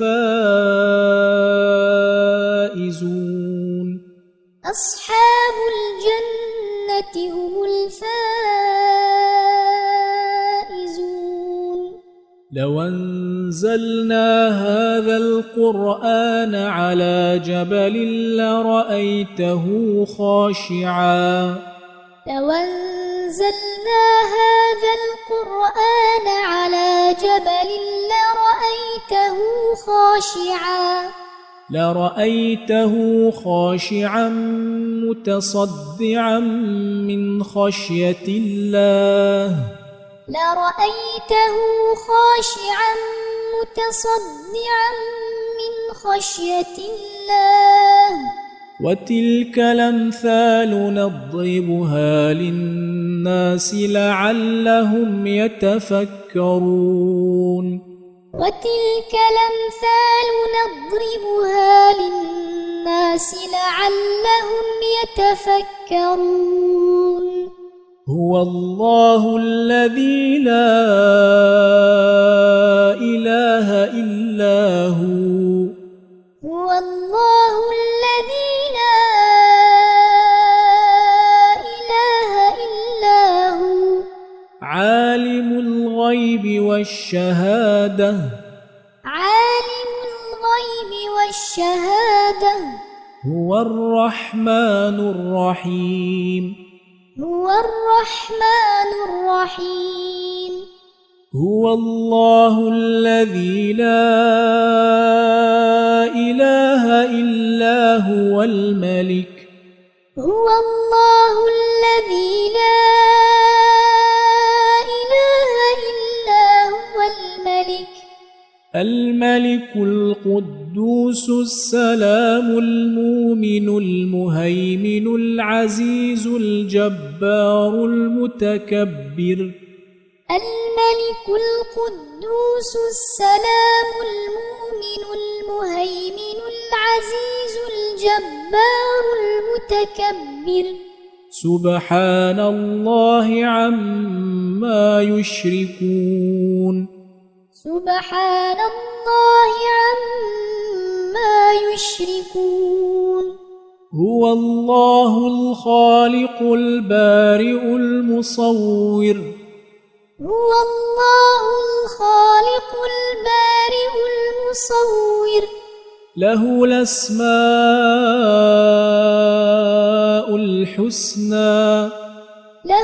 Speaker 1: الفائزون
Speaker 2: أصحاب الجنة هم الفائزون
Speaker 1: لو أنزلنا هذا القرآن على جبل لرأيته خاشعا
Speaker 2: لو أنزلنا هذا القرآن على جبل لرأيته خاشعا
Speaker 1: لرأيته خاشعا متصدعا من خشية الله
Speaker 2: لرأيته خاشعا متصدعا من خشية الله
Speaker 1: وتلك الأمثال نضربها للناس لعلهم يتفكرون
Speaker 2: وتلك الأمثال نضربها للناس لعلهم يتفكرون
Speaker 1: هو الله الذي لا إله إلا هو
Speaker 2: هو الله الذي لا إله إلا هو
Speaker 1: عالم الغيب والشهادة
Speaker 2: عالم الغيب والشهادة
Speaker 1: هو الرحمن الرحيم
Speaker 2: هو الرحمن الرحيم
Speaker 1: هو الله الذي لا إله إلا هو الملك
Speaker 2: هو الله الذي لا إله إلا هو الملك
Speaker 1: الملك القدوس السلام المؤمن المهيمن العزيز الجبار المتكبر
Speaker 2: الملك القدوس السلام المؤمن المهيمن العزيز الجبار المتكبر
Speaker 1: سبحان الله عما يشركون
Speaker 2: سبحان الله عما يشركون
Speaker 1: هو الله الخالق البارئ المصور
Speaker 2: هو الله الخالق البارئ المصور
Speaker 1: له الأسماء الحسنى
Speaker 2: له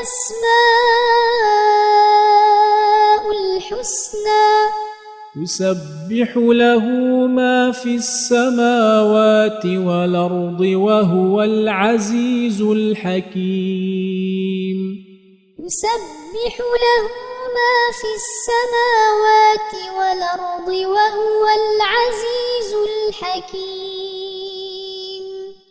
Speaker 2: الأسماء الحسنى
Speaker 1: يسبح له ما في السماوات والأرض وهو العزيز الحكيم
Speaker 2: يسبح له ما في السماوات والأرض وهو العزيز الحكيم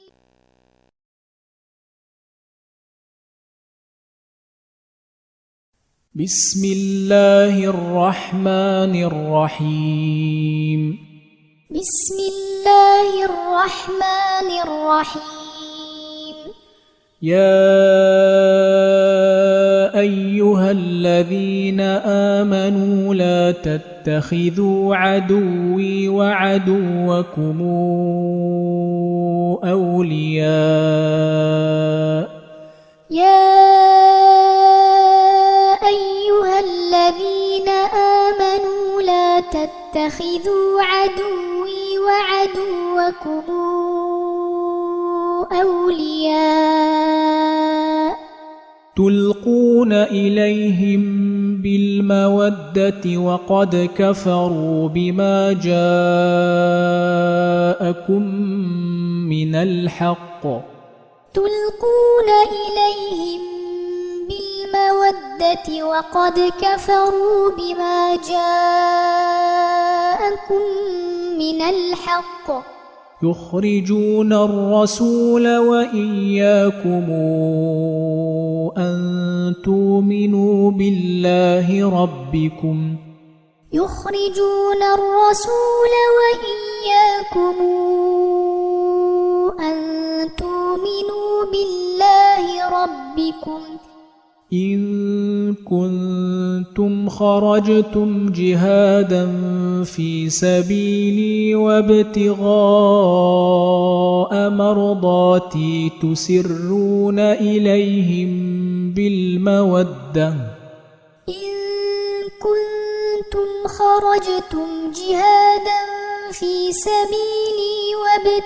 Speaker 1: بسم الله الرحمن الرحيم
Speaker 2: بسم الله الرحمن الرحيم
Speaker 1: يا أيها الذين آمنوا لا تتخذوا عدوي وعدوكم أولياء
Speaker 2: يا أيها الذين آمنوا لا تتخذوا عدوي وعدوكم أولياء
Speaker 1: تلقون إليهم بالمودة وقد كفروا بما جاءكم من الحق
Speaker 2: تلقون إليهم بالمودة بالمودة وقد كفروا بما جاءكم من الحق
Speaker 1: يخرجون الرسول وإياكم أن تؤمنوا بالله ربكم
Speaker 2: يخرجون الرسول وإياكم أن تؤمنوا بالله ربكم
Speaker 1: إن كنتم خرجتم جهادا في سبيلي وابتغاء مرضاتي تسرون إليهم بالمودة
Speaker 2: إن كنتم خرجتم جهادا في سبيلي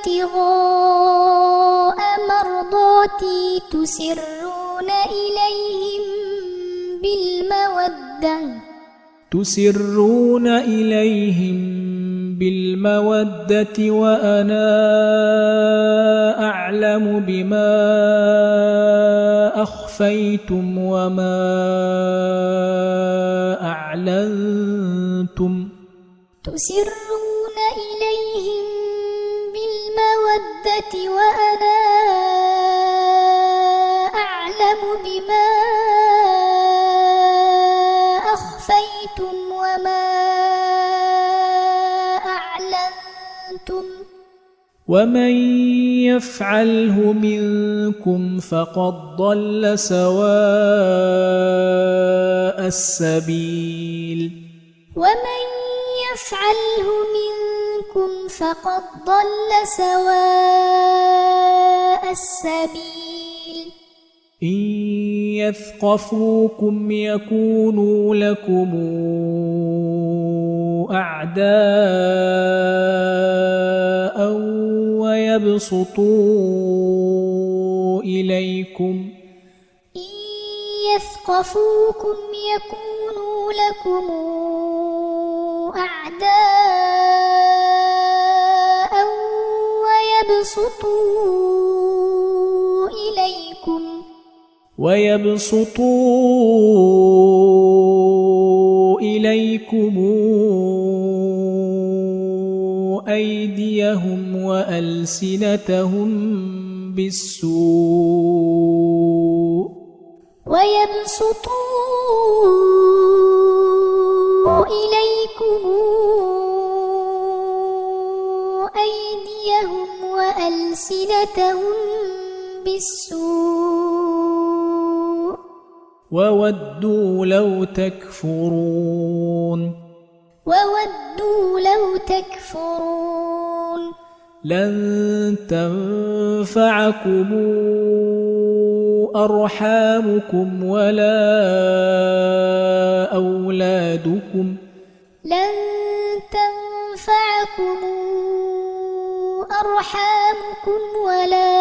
Speaker 2: وابتغاء مرضاتي تسرون إليهم بالمودة
Speaker 1: تسرون إليهم بالمودة وأنا أعلم بما أخفيتم وما أعلنتم
Speaker 2: تسرون إليهم بالمودة وأنا أعلم بما أخفيتم وما أعلنتم
Speaker 1: ومن يفعله منكم فقد ضل سواء السبيل
Speaker 2: ومن يفعله منكم فقد ضل سواء السبيل
Speaker 1: إن يثقفوكم يكونوا لكم أعداء ويبسطوا إليكم
Speaker 2: إن يثقفوكم يكونوا لكم أعداء ويبسطوا إليكم
Speaker 1: ويبسطوا إليكم أيديهم وألسنتهم بالسوء
Speaker 2: ويبسطوا إليكم أيديهم وألسنتهم بالسوء
Speaker 1: وودوا لو تكفرون
Speaker 2: وودوا لو تكفرون
Speaker 1: لن تنفعكم أرحامكم ولا أولادكم
Speaker 2: لن تنفعكم أرحامكم ولا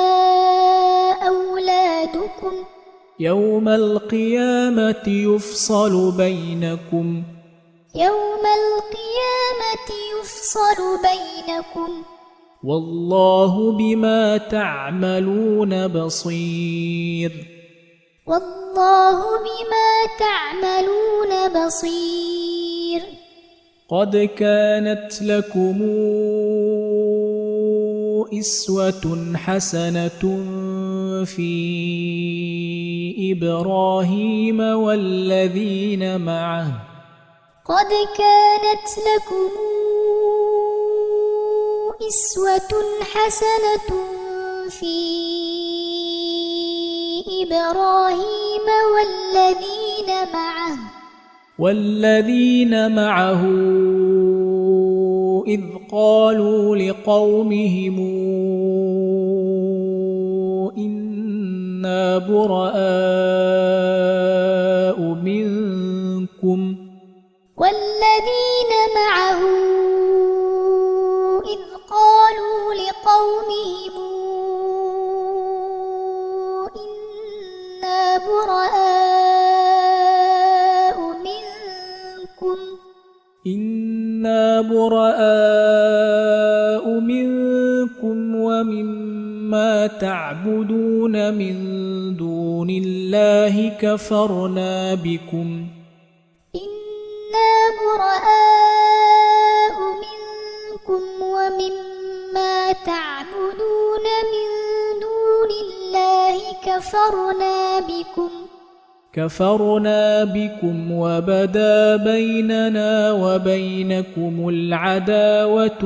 Speaker 2: أولادكم
Speaker 1: يوم القيامة يفصل بينكم
Speaker 2: يوم القيامة يفصل بينكم
Speaker 1: والله بما تعملون بصير
Speaker 2: والله بما تعملون بصير
Speaker 1: قد كانت لكم أسوة حسنة في إبراهيم والذين معه
Speaker 2: قد كانت لكم أسوة حسنة في إبراهيم والذين معه
Speaker 1: والذين معه إذ قالوا لقومهم إنا براء منكم
Speaker 2: والذين معه إذ قالوا لقومهم إنا براء منكم
Speaker 1: إنا براء منكم ومما ما تعبدون من دون الله كفرنا بكم
Speaker 2: إنا براء منكم ومما تعبدون من دون الله كفرنا بكم
Speaker 1: كفرنا بكم وبدا بيننا وبينكم العداوة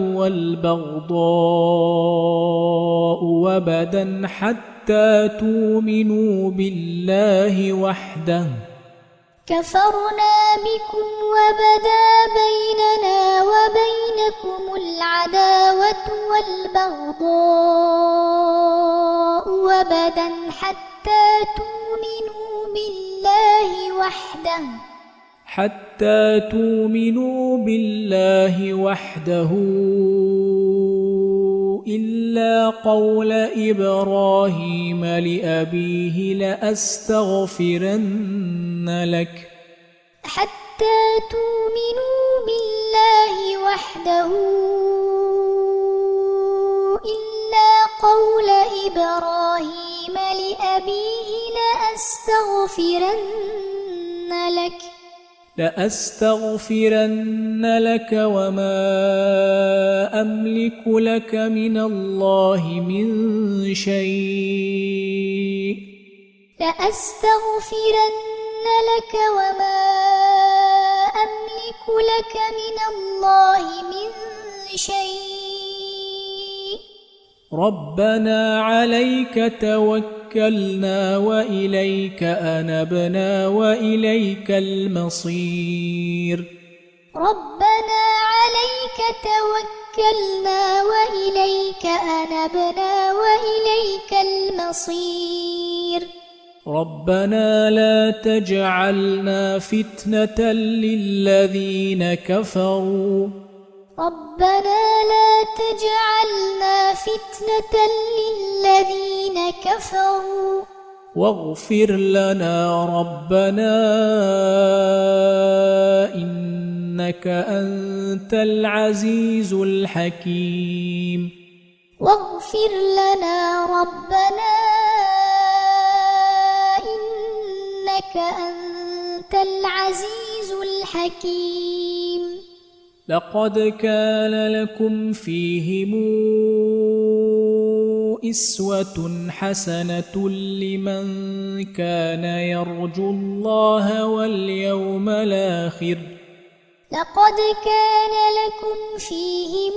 Speaker 1: والبغضاء وبدا حتى تؤمنوا بالله وحده
Speaker 2: كفرنا بكم وبدا بيننا وبينكم العداوة والبغضاء وبدا حتى تؤمنوا بالله وحده
Speaker 1: حتى تؤمنوا بالله وحده إلا قول إبراهيم لأبيه لأستغفرن لك
Speaker 2: حتى تؤمنوا بالله وحده إلا قول إبراهيم لأبيه لأستغفرن لك
Speaker 1: لأستغفرن لك وما أملك لك من الله من شيء
Speaker 2: لأستغفرن لك وما أملك لك من الله من شيء
Speaker 1: ربنا عليك توكلنا وإليك أنبنا وإليك المصير
Speaker 2: ربنا عليك توكلنا وإليك أنبنا وإليك المصير
Speaker 1: ربنا لا تجعلنا فتنة للذين كفروا
Speaker 2: ربنا لا تجعلنا فتنة للذين كفروا
Speaker 1: واغفر لنا ربنا إنك أنت العزيز الحكيم
Speaker 2: واغفر لنا ربنا إنك أنت العزيز الحكيم
Speaker 1: لقد كان لكم فيهم أسوة حسنة لمن كان يرجو الله واليوم الآخر
Speaker 2: لقد كان لكم فيهم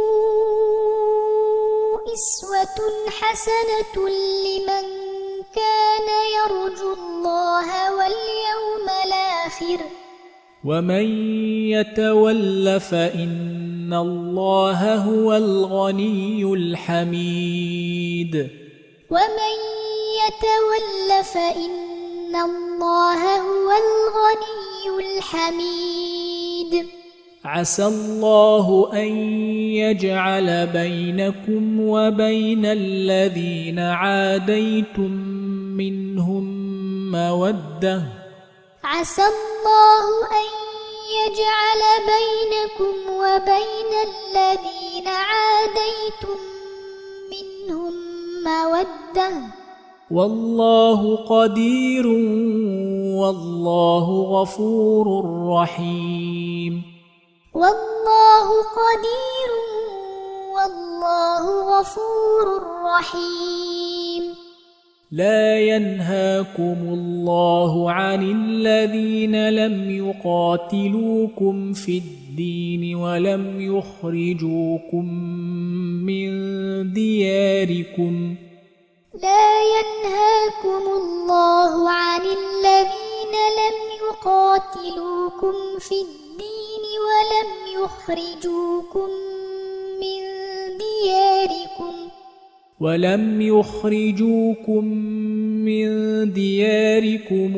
Speaker 2: أسوة حسنة لمن كان يرجو الله واليوم الآخر
Speaker 1: ومن يتول فإن الله هو الغني الحميد
Speaker 2: ومن يتول فإن الله هو الغني الحميد
Speaker 1: عسى الله أن يجعل بينكم وبين الذين عاديتم منهم مودة
Speaker 2: عسى الله أن يجعل بينكم وبين الذين عاديتم منهم مودة
Speaker 1: والله قدير والله غفور رحيم
Speaker 2: والله قدير والله غفور رحيم
Speaker 1: لا ينهاكم الله عن الذين لم يقاتلوكم في الدين ولم يخرجوكم من دياركم
Speaker 2: لا ينهاكم الله عن الذين لم يقاتلوكم في الدين ولم يخرجوكم من دياركم
Speaker 1: ولم يخرجوكم من دياركم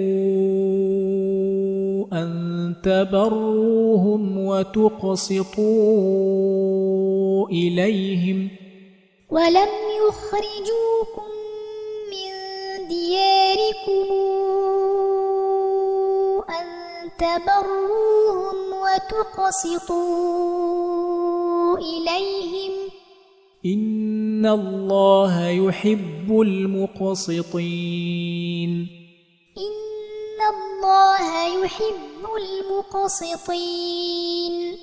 Speaker 1: أن تبروهم وتقسطوا إليهم
Speaker 2: ولم يخرجوكم من دياركم أن تبروهم وتقسطوا إليهم
Speaker 1: إن إن الله يحب المقسطين
Speaker 2: إن الله يحب المقسطين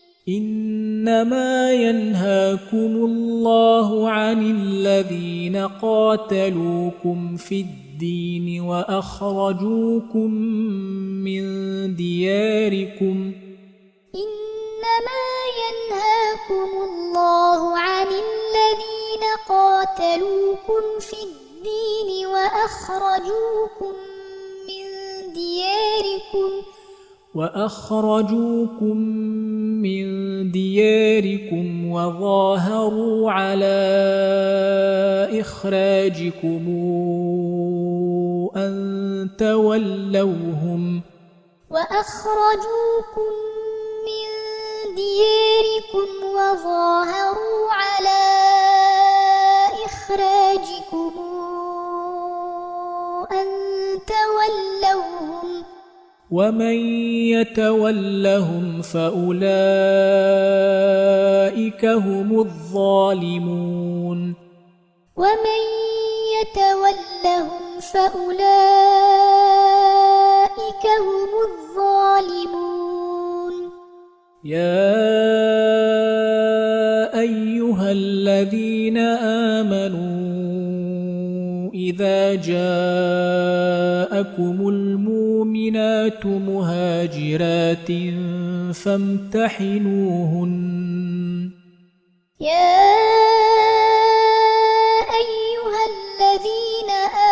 Speaker 1: إنما ينهاكم الله عن الذين قاتلوكم في الدين وأخرجوكم من دياركم
Speaker 2: إنما ينهاكم الله عن الذين قاتلوكم في الدين وأخرجوكم من دياركم
Speaker 1: وأخرجوكم من دياركم وظاهروا على إخراجكم أن تولوهم
Speaker 2: وأخرجوكم من دياركم وظاهروا على إخراجكم أن تولوهم
Speaker 1: ومن يتولهم فأولئك هم الظالمون
Speaker 2: ومن يتولهم فأولئك هم الظالمون
Speaker 1: يا أيها الذين آمنوا إذا جاءكم المؤمنات مهاجرات فامتحنوهن
Speaker 2: يا أيها الذين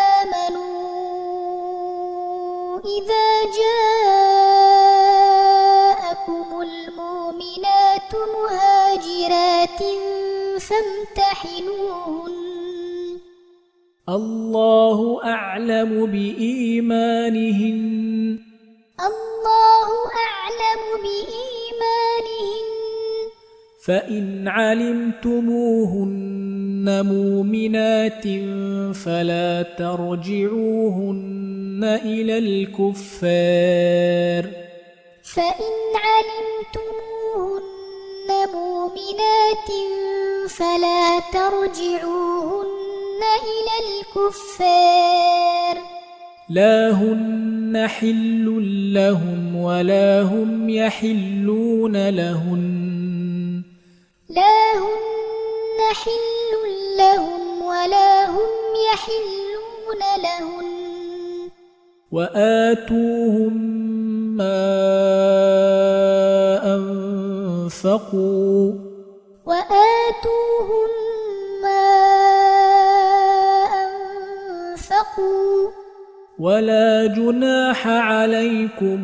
Speaker 2: آمنوا إذا جاءكم المؤمنات مهاجرات فامتحنوهن
Speaker 1: الله أعلم بإيمانهن
Speaker 2: الله أعلم بإيمانهن
Speaker 1: فإن علمتموهن مؤمنات فلا ترجعوهن إلى الكفار
Speaker 2: فإن علمتموهن مؤمنات فلا ترجعوهن إلى الكفار
Speaker 1: لا هن حل لهم ولا هم يحلون لهن
Speaker 2: لا هن حل لهم ولا هم يحلون لهن
Speaker 1: وآتوهم ما أنفقوا
Speaker 2: وآتوهم ما أنفقوا
Speaker 1: ولا جناح عليكم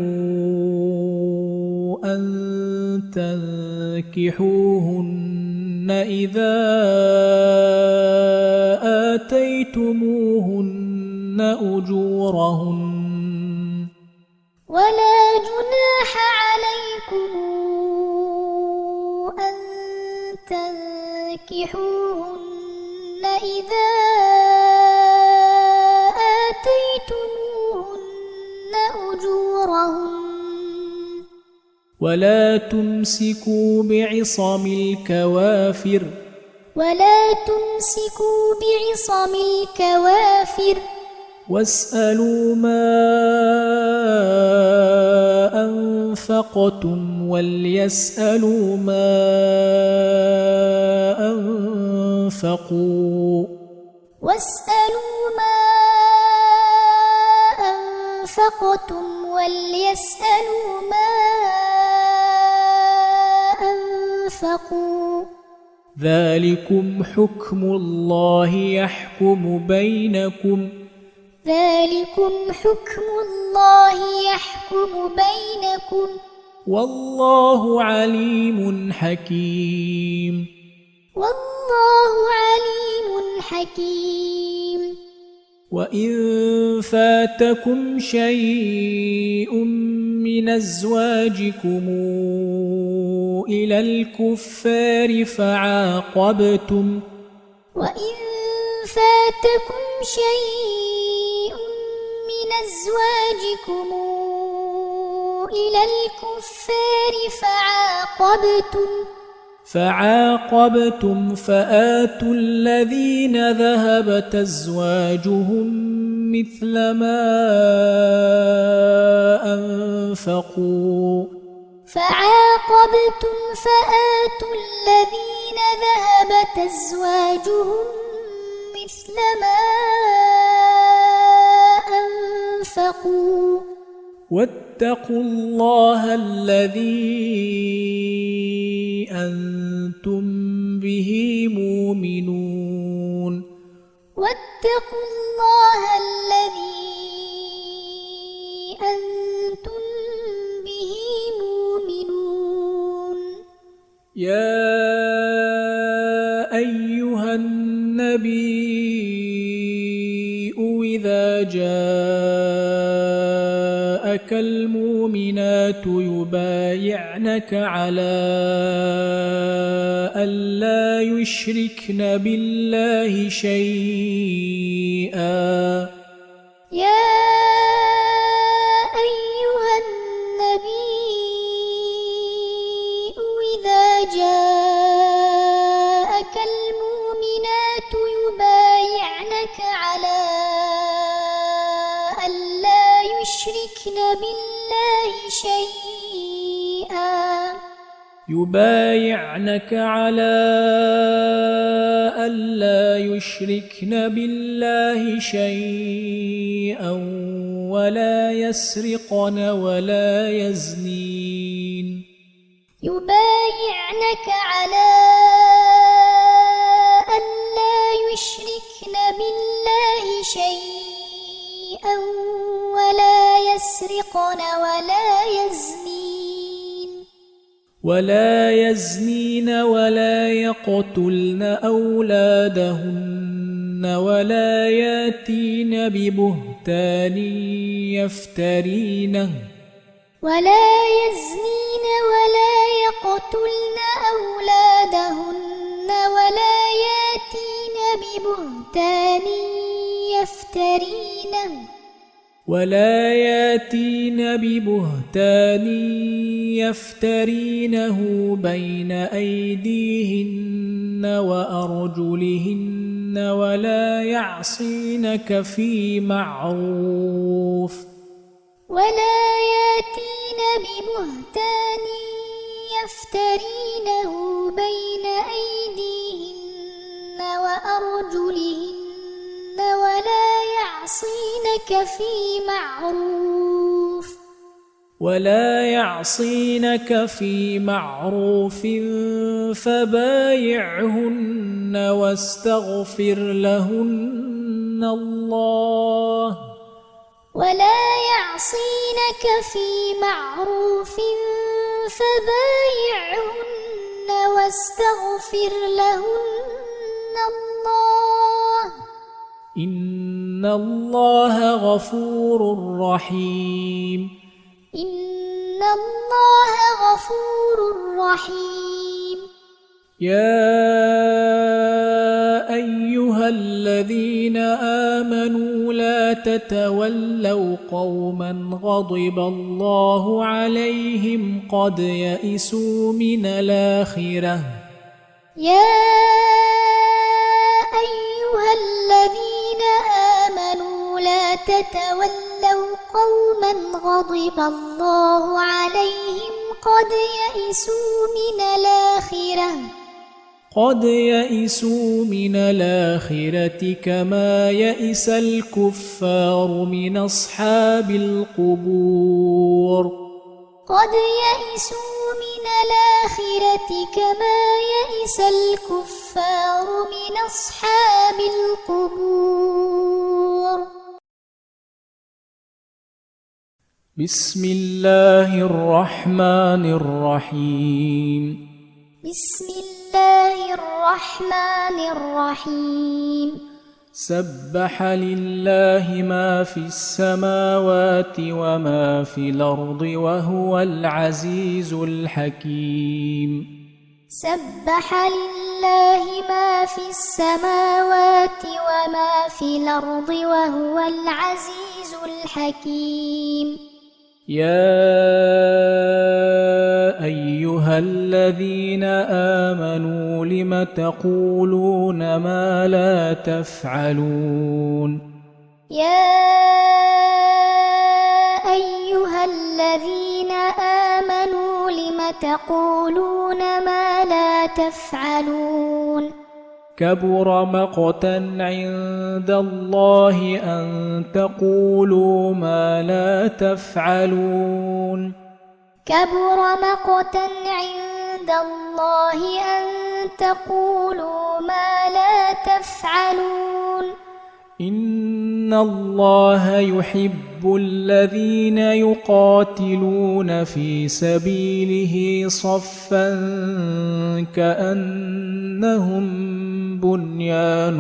Speaker 1: أن تنكحوهن إذا آتيتموهن أجورهن
Speaker 2: ولا جناح عليكم أن تنكحوهن إذا آتيتموهن أجورهن
Speaker 1: ولا تمسكوا بعصم الكوافر
Speaker 2: ولا تمسكوا بعصم الكوافر
Speaker 1: واسألوا ما أنفقتم وليسألوا ما أنفقوا
Speaker 2: واسألوا ما أنفقتم وليسألوا ما أنفقوا
Speaker 1: ذلكم حكم الله يحكم بينكم
Speaker 2: ذلكم حكم الله يحكم بينكم
Speaker 1: والله عليم حكيم
Speaker 2: والله عليم حكيم
Speaker 1: وإن فاتكم شيء من أزواجكم إلى الكفار فعاقبتم
Speaker 2: وإن فاتكم شيء من أزواجكم إلى الكفار فعاقبتم
Speaker 1: فعاقبتم فآتوا الذين ذهبت أزواجهم مثل ما أنفقوا
Speaker 2: فعاقبتم فآتوا الذين ذهبت أزواجهم مثل ما أنفقوا
Speaker 1: واتقوا الله الذي أنتم به مؤمنون
Speaker 2: واتقوا الله الذي أنتم به مؤمنون
Speaker 1: يا أيها النبي إذا جاءك المؤمنات يبايعنك على ألا يشركن بالله شيئا
Speaker 2: يا أيها النبي إذا جاءك المؤمنات يبايعنك على ألا يشركن بالله شيئا
Speaker 1: يبايعنك على ألا يشركن بالله شيئا ولا يسرقن ولا يزنين
Speaker 2: يبايعنك على ألا يشركن بالله شيئا ولا يسرقن ولا يزنين
Speaker 1: ولا يزنين ولا يقتلن أولادهن ولا ياتين ببهتان يفترينه
Speaker 2: ولا يزنين ولا يقتلن أولادهن ولا ياتين ببهتان يفترينه
Speaker 1: ولا ياتين ببهتان يفترينه بين أيديهن وأرجلهن ولا يعصينك في معروف
Speaker 2: ولا ياتين ببهتان يفترينه بين أيديهن وأرجلهن ولا يعصينك في معروف
Speaker 1: ولا يعصينك في معروف فبايعهن واستغفر لهن الله
Speaker 2: ولا يعصينك في معروف فبايعهن واستغفر لهن الله
Speaker 1: إن الله غفور رحيم
Speaker 2: إن الله غفور رحيم
Speaker 1: يا أيها الذين آمنوا لا تتولوا قوما غضب الله عليهم قد يئسوا من الآخرة
Speaker 2: يا أيها الذين آمنوا لا تتولوا قوما غضب الله عليهم قد يئسوا من الآخرة
Speaker 1: قد يئسوا من الآخرة كما يئس الكفار من أصحاب القبور
Speaker 2: قد يئسوا من الآخرة كما يئس الكفار من أصحاب القبور
Speaker 1: بسم الله الرحمن الرحيم
Speaker 2: بسم الله الرحمن الرحيم
Speaker 1: سبح لله ما في السماوات وما في الأرض وهو العزيز الحكيم
Speaker 2: سبح لله ما في السماوات وما في الأرض وهو العزيز الحكيم
Speaker 1: يا أيها أيها الذين آمنوا لم تقولون ما لا تفعلون
Speaker 2: يا أيها الذين آمنوا لم تقولون ما لا تفعلون
Speaker 1: كبر مقتا عند الله أن تقولوا ما لا تفعلون
Speaker 2: كبر مقتا عند الله أن تقولوا ما لا تفعلون
Speaker 1: إن الله يحب الذين يقاتلون في سبيله صفا كأنهم بنيان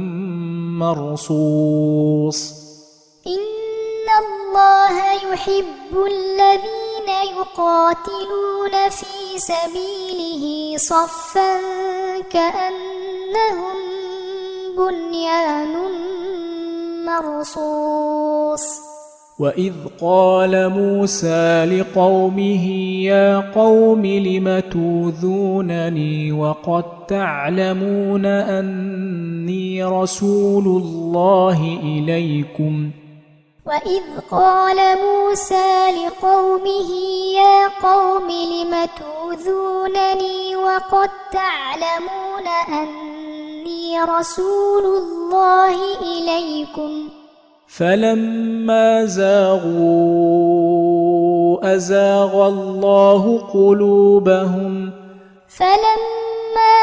Speaker 1: مرصوص
Speaker 2: إن الله يحب الذين يقاتلون في سبيله صفا كأنهم بنيان مرصوص
Speaker 1: وإذ قال موسى لقومه يا قوم لم توذونني وقد تعلمون أني رسول الله إليكم
Speaker 2: وإذ قال موسى لقومه يا قوم لم توذونني وقد تعلمون أني رسول الله إليكم
Speaker 1: فلما زاغوا أزاغ الله قلوبهم
Speaker 2: فلما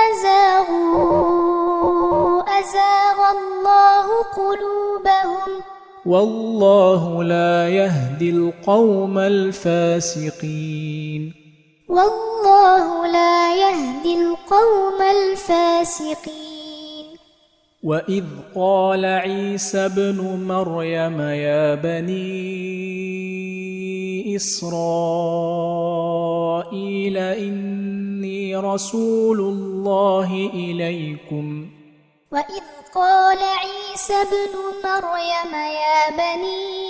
Speaker 2: زاغوا أزاغ الله قلوبهم
Speaker 1: والله لا يهدي القوم الفاسقين
Speaker 2: والله لا يهدي القوم الفاسقين
Speaker 1: وإذ قال عيسى ابن مريم يا بني إسرائيل إني رسول الله إليكم
Speaker 2: وإذ قال عيسى ابن مريم يا بني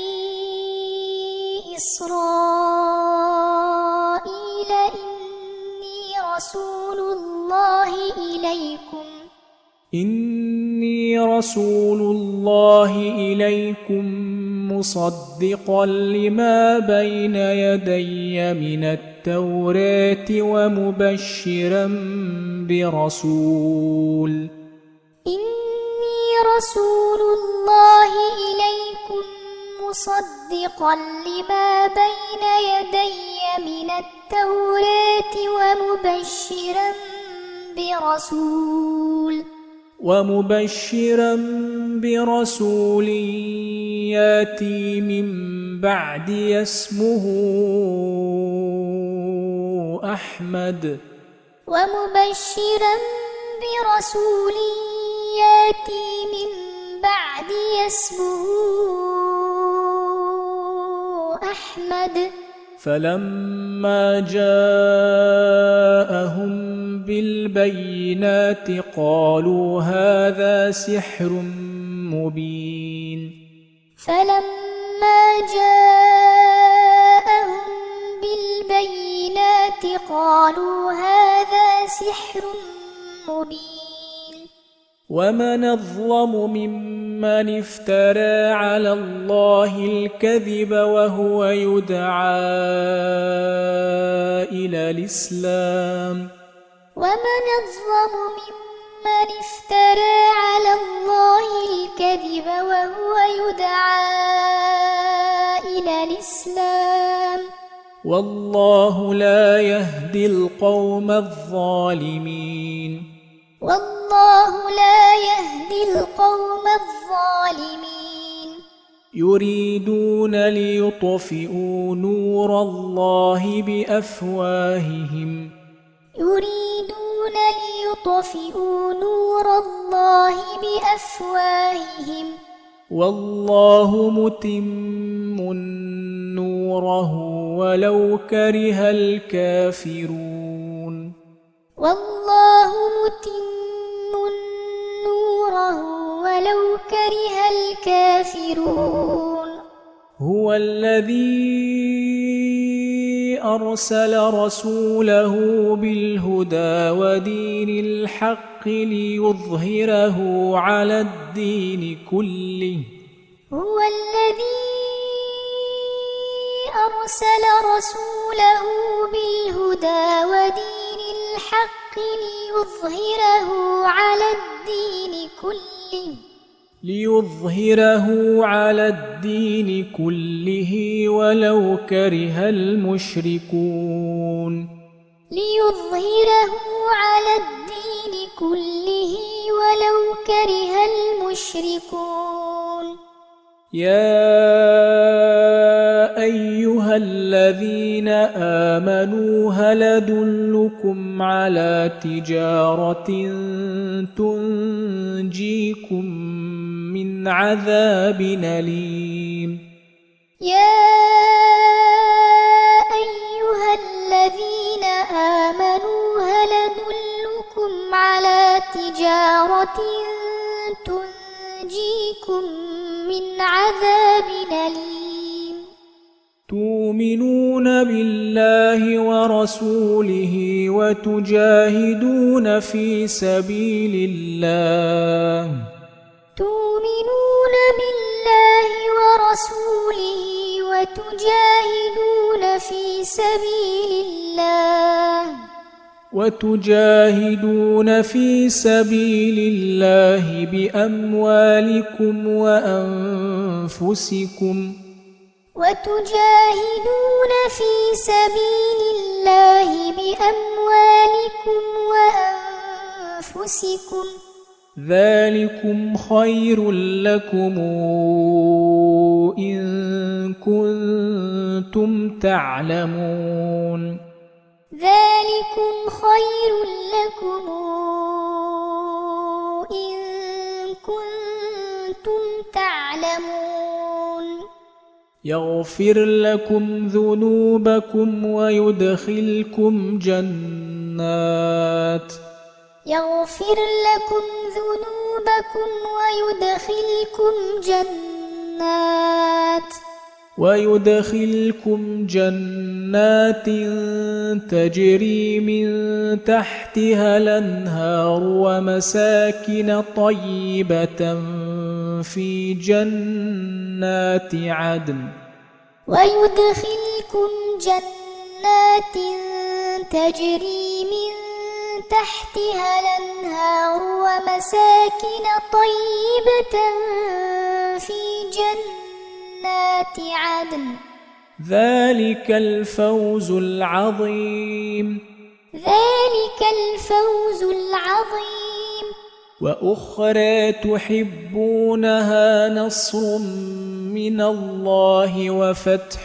Speaker 2: إسرائيل إني رسول الله إليكم
Speaker 1: إني رسول الله إليكم مصدقا لما بين يدي من التوراة ومبشرا برسول
Speaker 2: إني رسول الله إليكم مصدقا لما بين يدي من التوراة ومبشرا برسول
Speaker 1: ومبشرا برسول ياتي من بعدي اسمه أحمد
Speaker 2: ومبشرا برسول ياتي من بعدي اسمه أحمد
Speaker 1: فلما جاءهم بالبينات قالوا هذا سحر مبين
Speaker 2: فلما جاءهم بالبينات قالوا هذا سحر مبين
Speaker 1: ومن أظلم ممن افترى على الله الكذب وهو يدعى إلى الإسلام
Speaker 2: ومن أظلم ممن افترى على الله الكذب وهو يدعى إلى الإسلام
Speaker 1: والله لا يهدي القوم الظالمين
Speaker 2: والله لا يهدي القوم الظالمين
Speaker 1: يريدون ليطفئوا نور الله بأفواههم
Speaker 2: يريدون ليطفئوا نور الله بأفواههم والله
Speaker 1: متم نوره ولو كره الكافرون
Speaker 2: والله متم نوره ولو كره الكافرون
Speaker 1: هو الذي أرسل رسوله بالهدى ودين الحق ليظهره على الدين كله
Speaker 2: هو الذي أرسل رسوله بالهدى ودين الحق ليظهره على الدين كله
Speaker 1: ليظهره على الدين كله ولو كره المشركون
Speaker 2: ليظهره على الدين كله ولو كره المشركون
Speaker 1: يا أيها الذين آمنوا هل أدلكم على تجارة تنجيكم من عذاب أليم
Speaker 2: يا أيها الذين آمنوا هل أدلكم على تجارة تنجيكم من عذاب أليم
Speaker 1: تؤمنون بالله ورسوله وتجاهدون في سبيل الله
Speaker 2: تؤمنون بالله ورسوله وتجاهدون في سبيل الله
Speaker 1: وتجاهدون في سبيل الله بأموالكم وأنفسكم
Speaker 2: وتجاهدون في سبيل الله بأموالكم وأنفسكم
Speaker 1: ذلكم خير لكم إن كنتم تعلمون
Speaker 2: ذلكم خير لكم إن كنتم تعلمون
Speaker 1: يغفر لكم ذنوبكم ويدخلكم جنات
Speaker 2: يغفر لكم ذنوبكم ويدخلكم جنات
Speaker 1: ويدخلكم جنات تجري من تحتها الأنهار ومساكن طيبة في جنات عدن
Speaker 2: ويدخلكم جنات تجري من تحتها الأنهار ومساكن طيبة في جنات عدن
Speaker 1: ذلك الفوز العظيم
Speaker 2: ذلك الفوز العظيم
Speaker 1: وأخرى تحبونها نصر من الله وفتح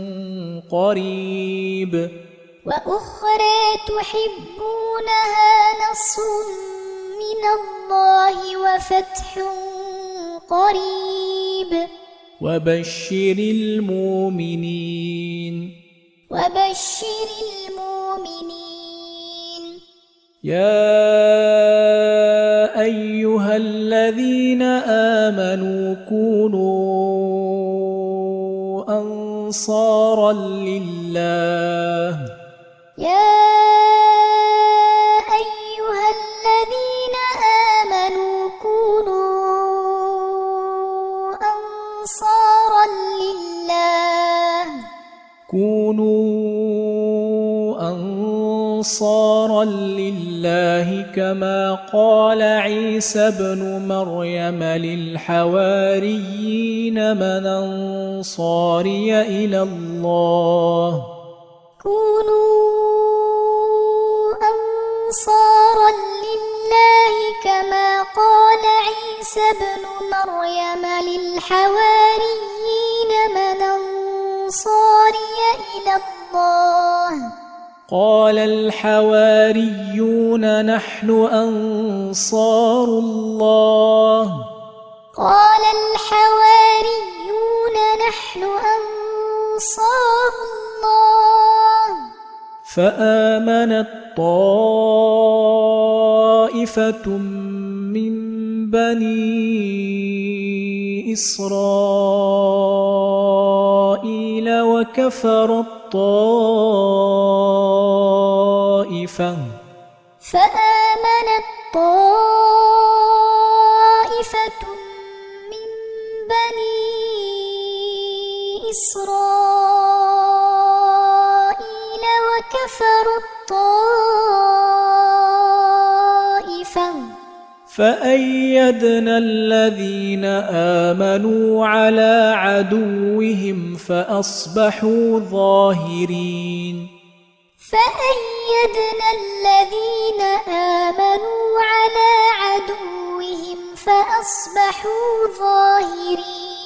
Speaker 1: قريب
Speaker 2: وأخرى تحبونها نصر من الله وفتح قريب
Speaker 1: وبشر المؤمنين
Speaker 2: وبشر المؤمنين
Speaker 1: يا أيها الذين آمنوا كونوا أنصارا لله
Speaker 2: يا أيها الذين آمنوا كونوا أنصارا لله
Speaker 1: كونوا أنصارا لله كما قال عيسى ابن مريم للحواريين من أنصاري إلى الله
Speaker 2: كونوا أنصارا لله كما قال عيسى ابن مريم للحواريين من أنصاري إلى الله
Speaker 1: قال الحواريون نحن أنصار الله
Speaker 2: قال الحواريون نحن أنصار الله
Speaker 1: فآمنت طائفة من بني إسرائيل وكفرت طائفة
Speaker 2: فآمنت طائفة من بني إسرائيل وكفرت طائفة
Speaker 1: فأيدنا الذين آمنوا على عدوهم فأصبحوا ظاهرين
Speaker 2: فأيدنا الذين آمنوا على عدوهم فأصبحوا ظاهرين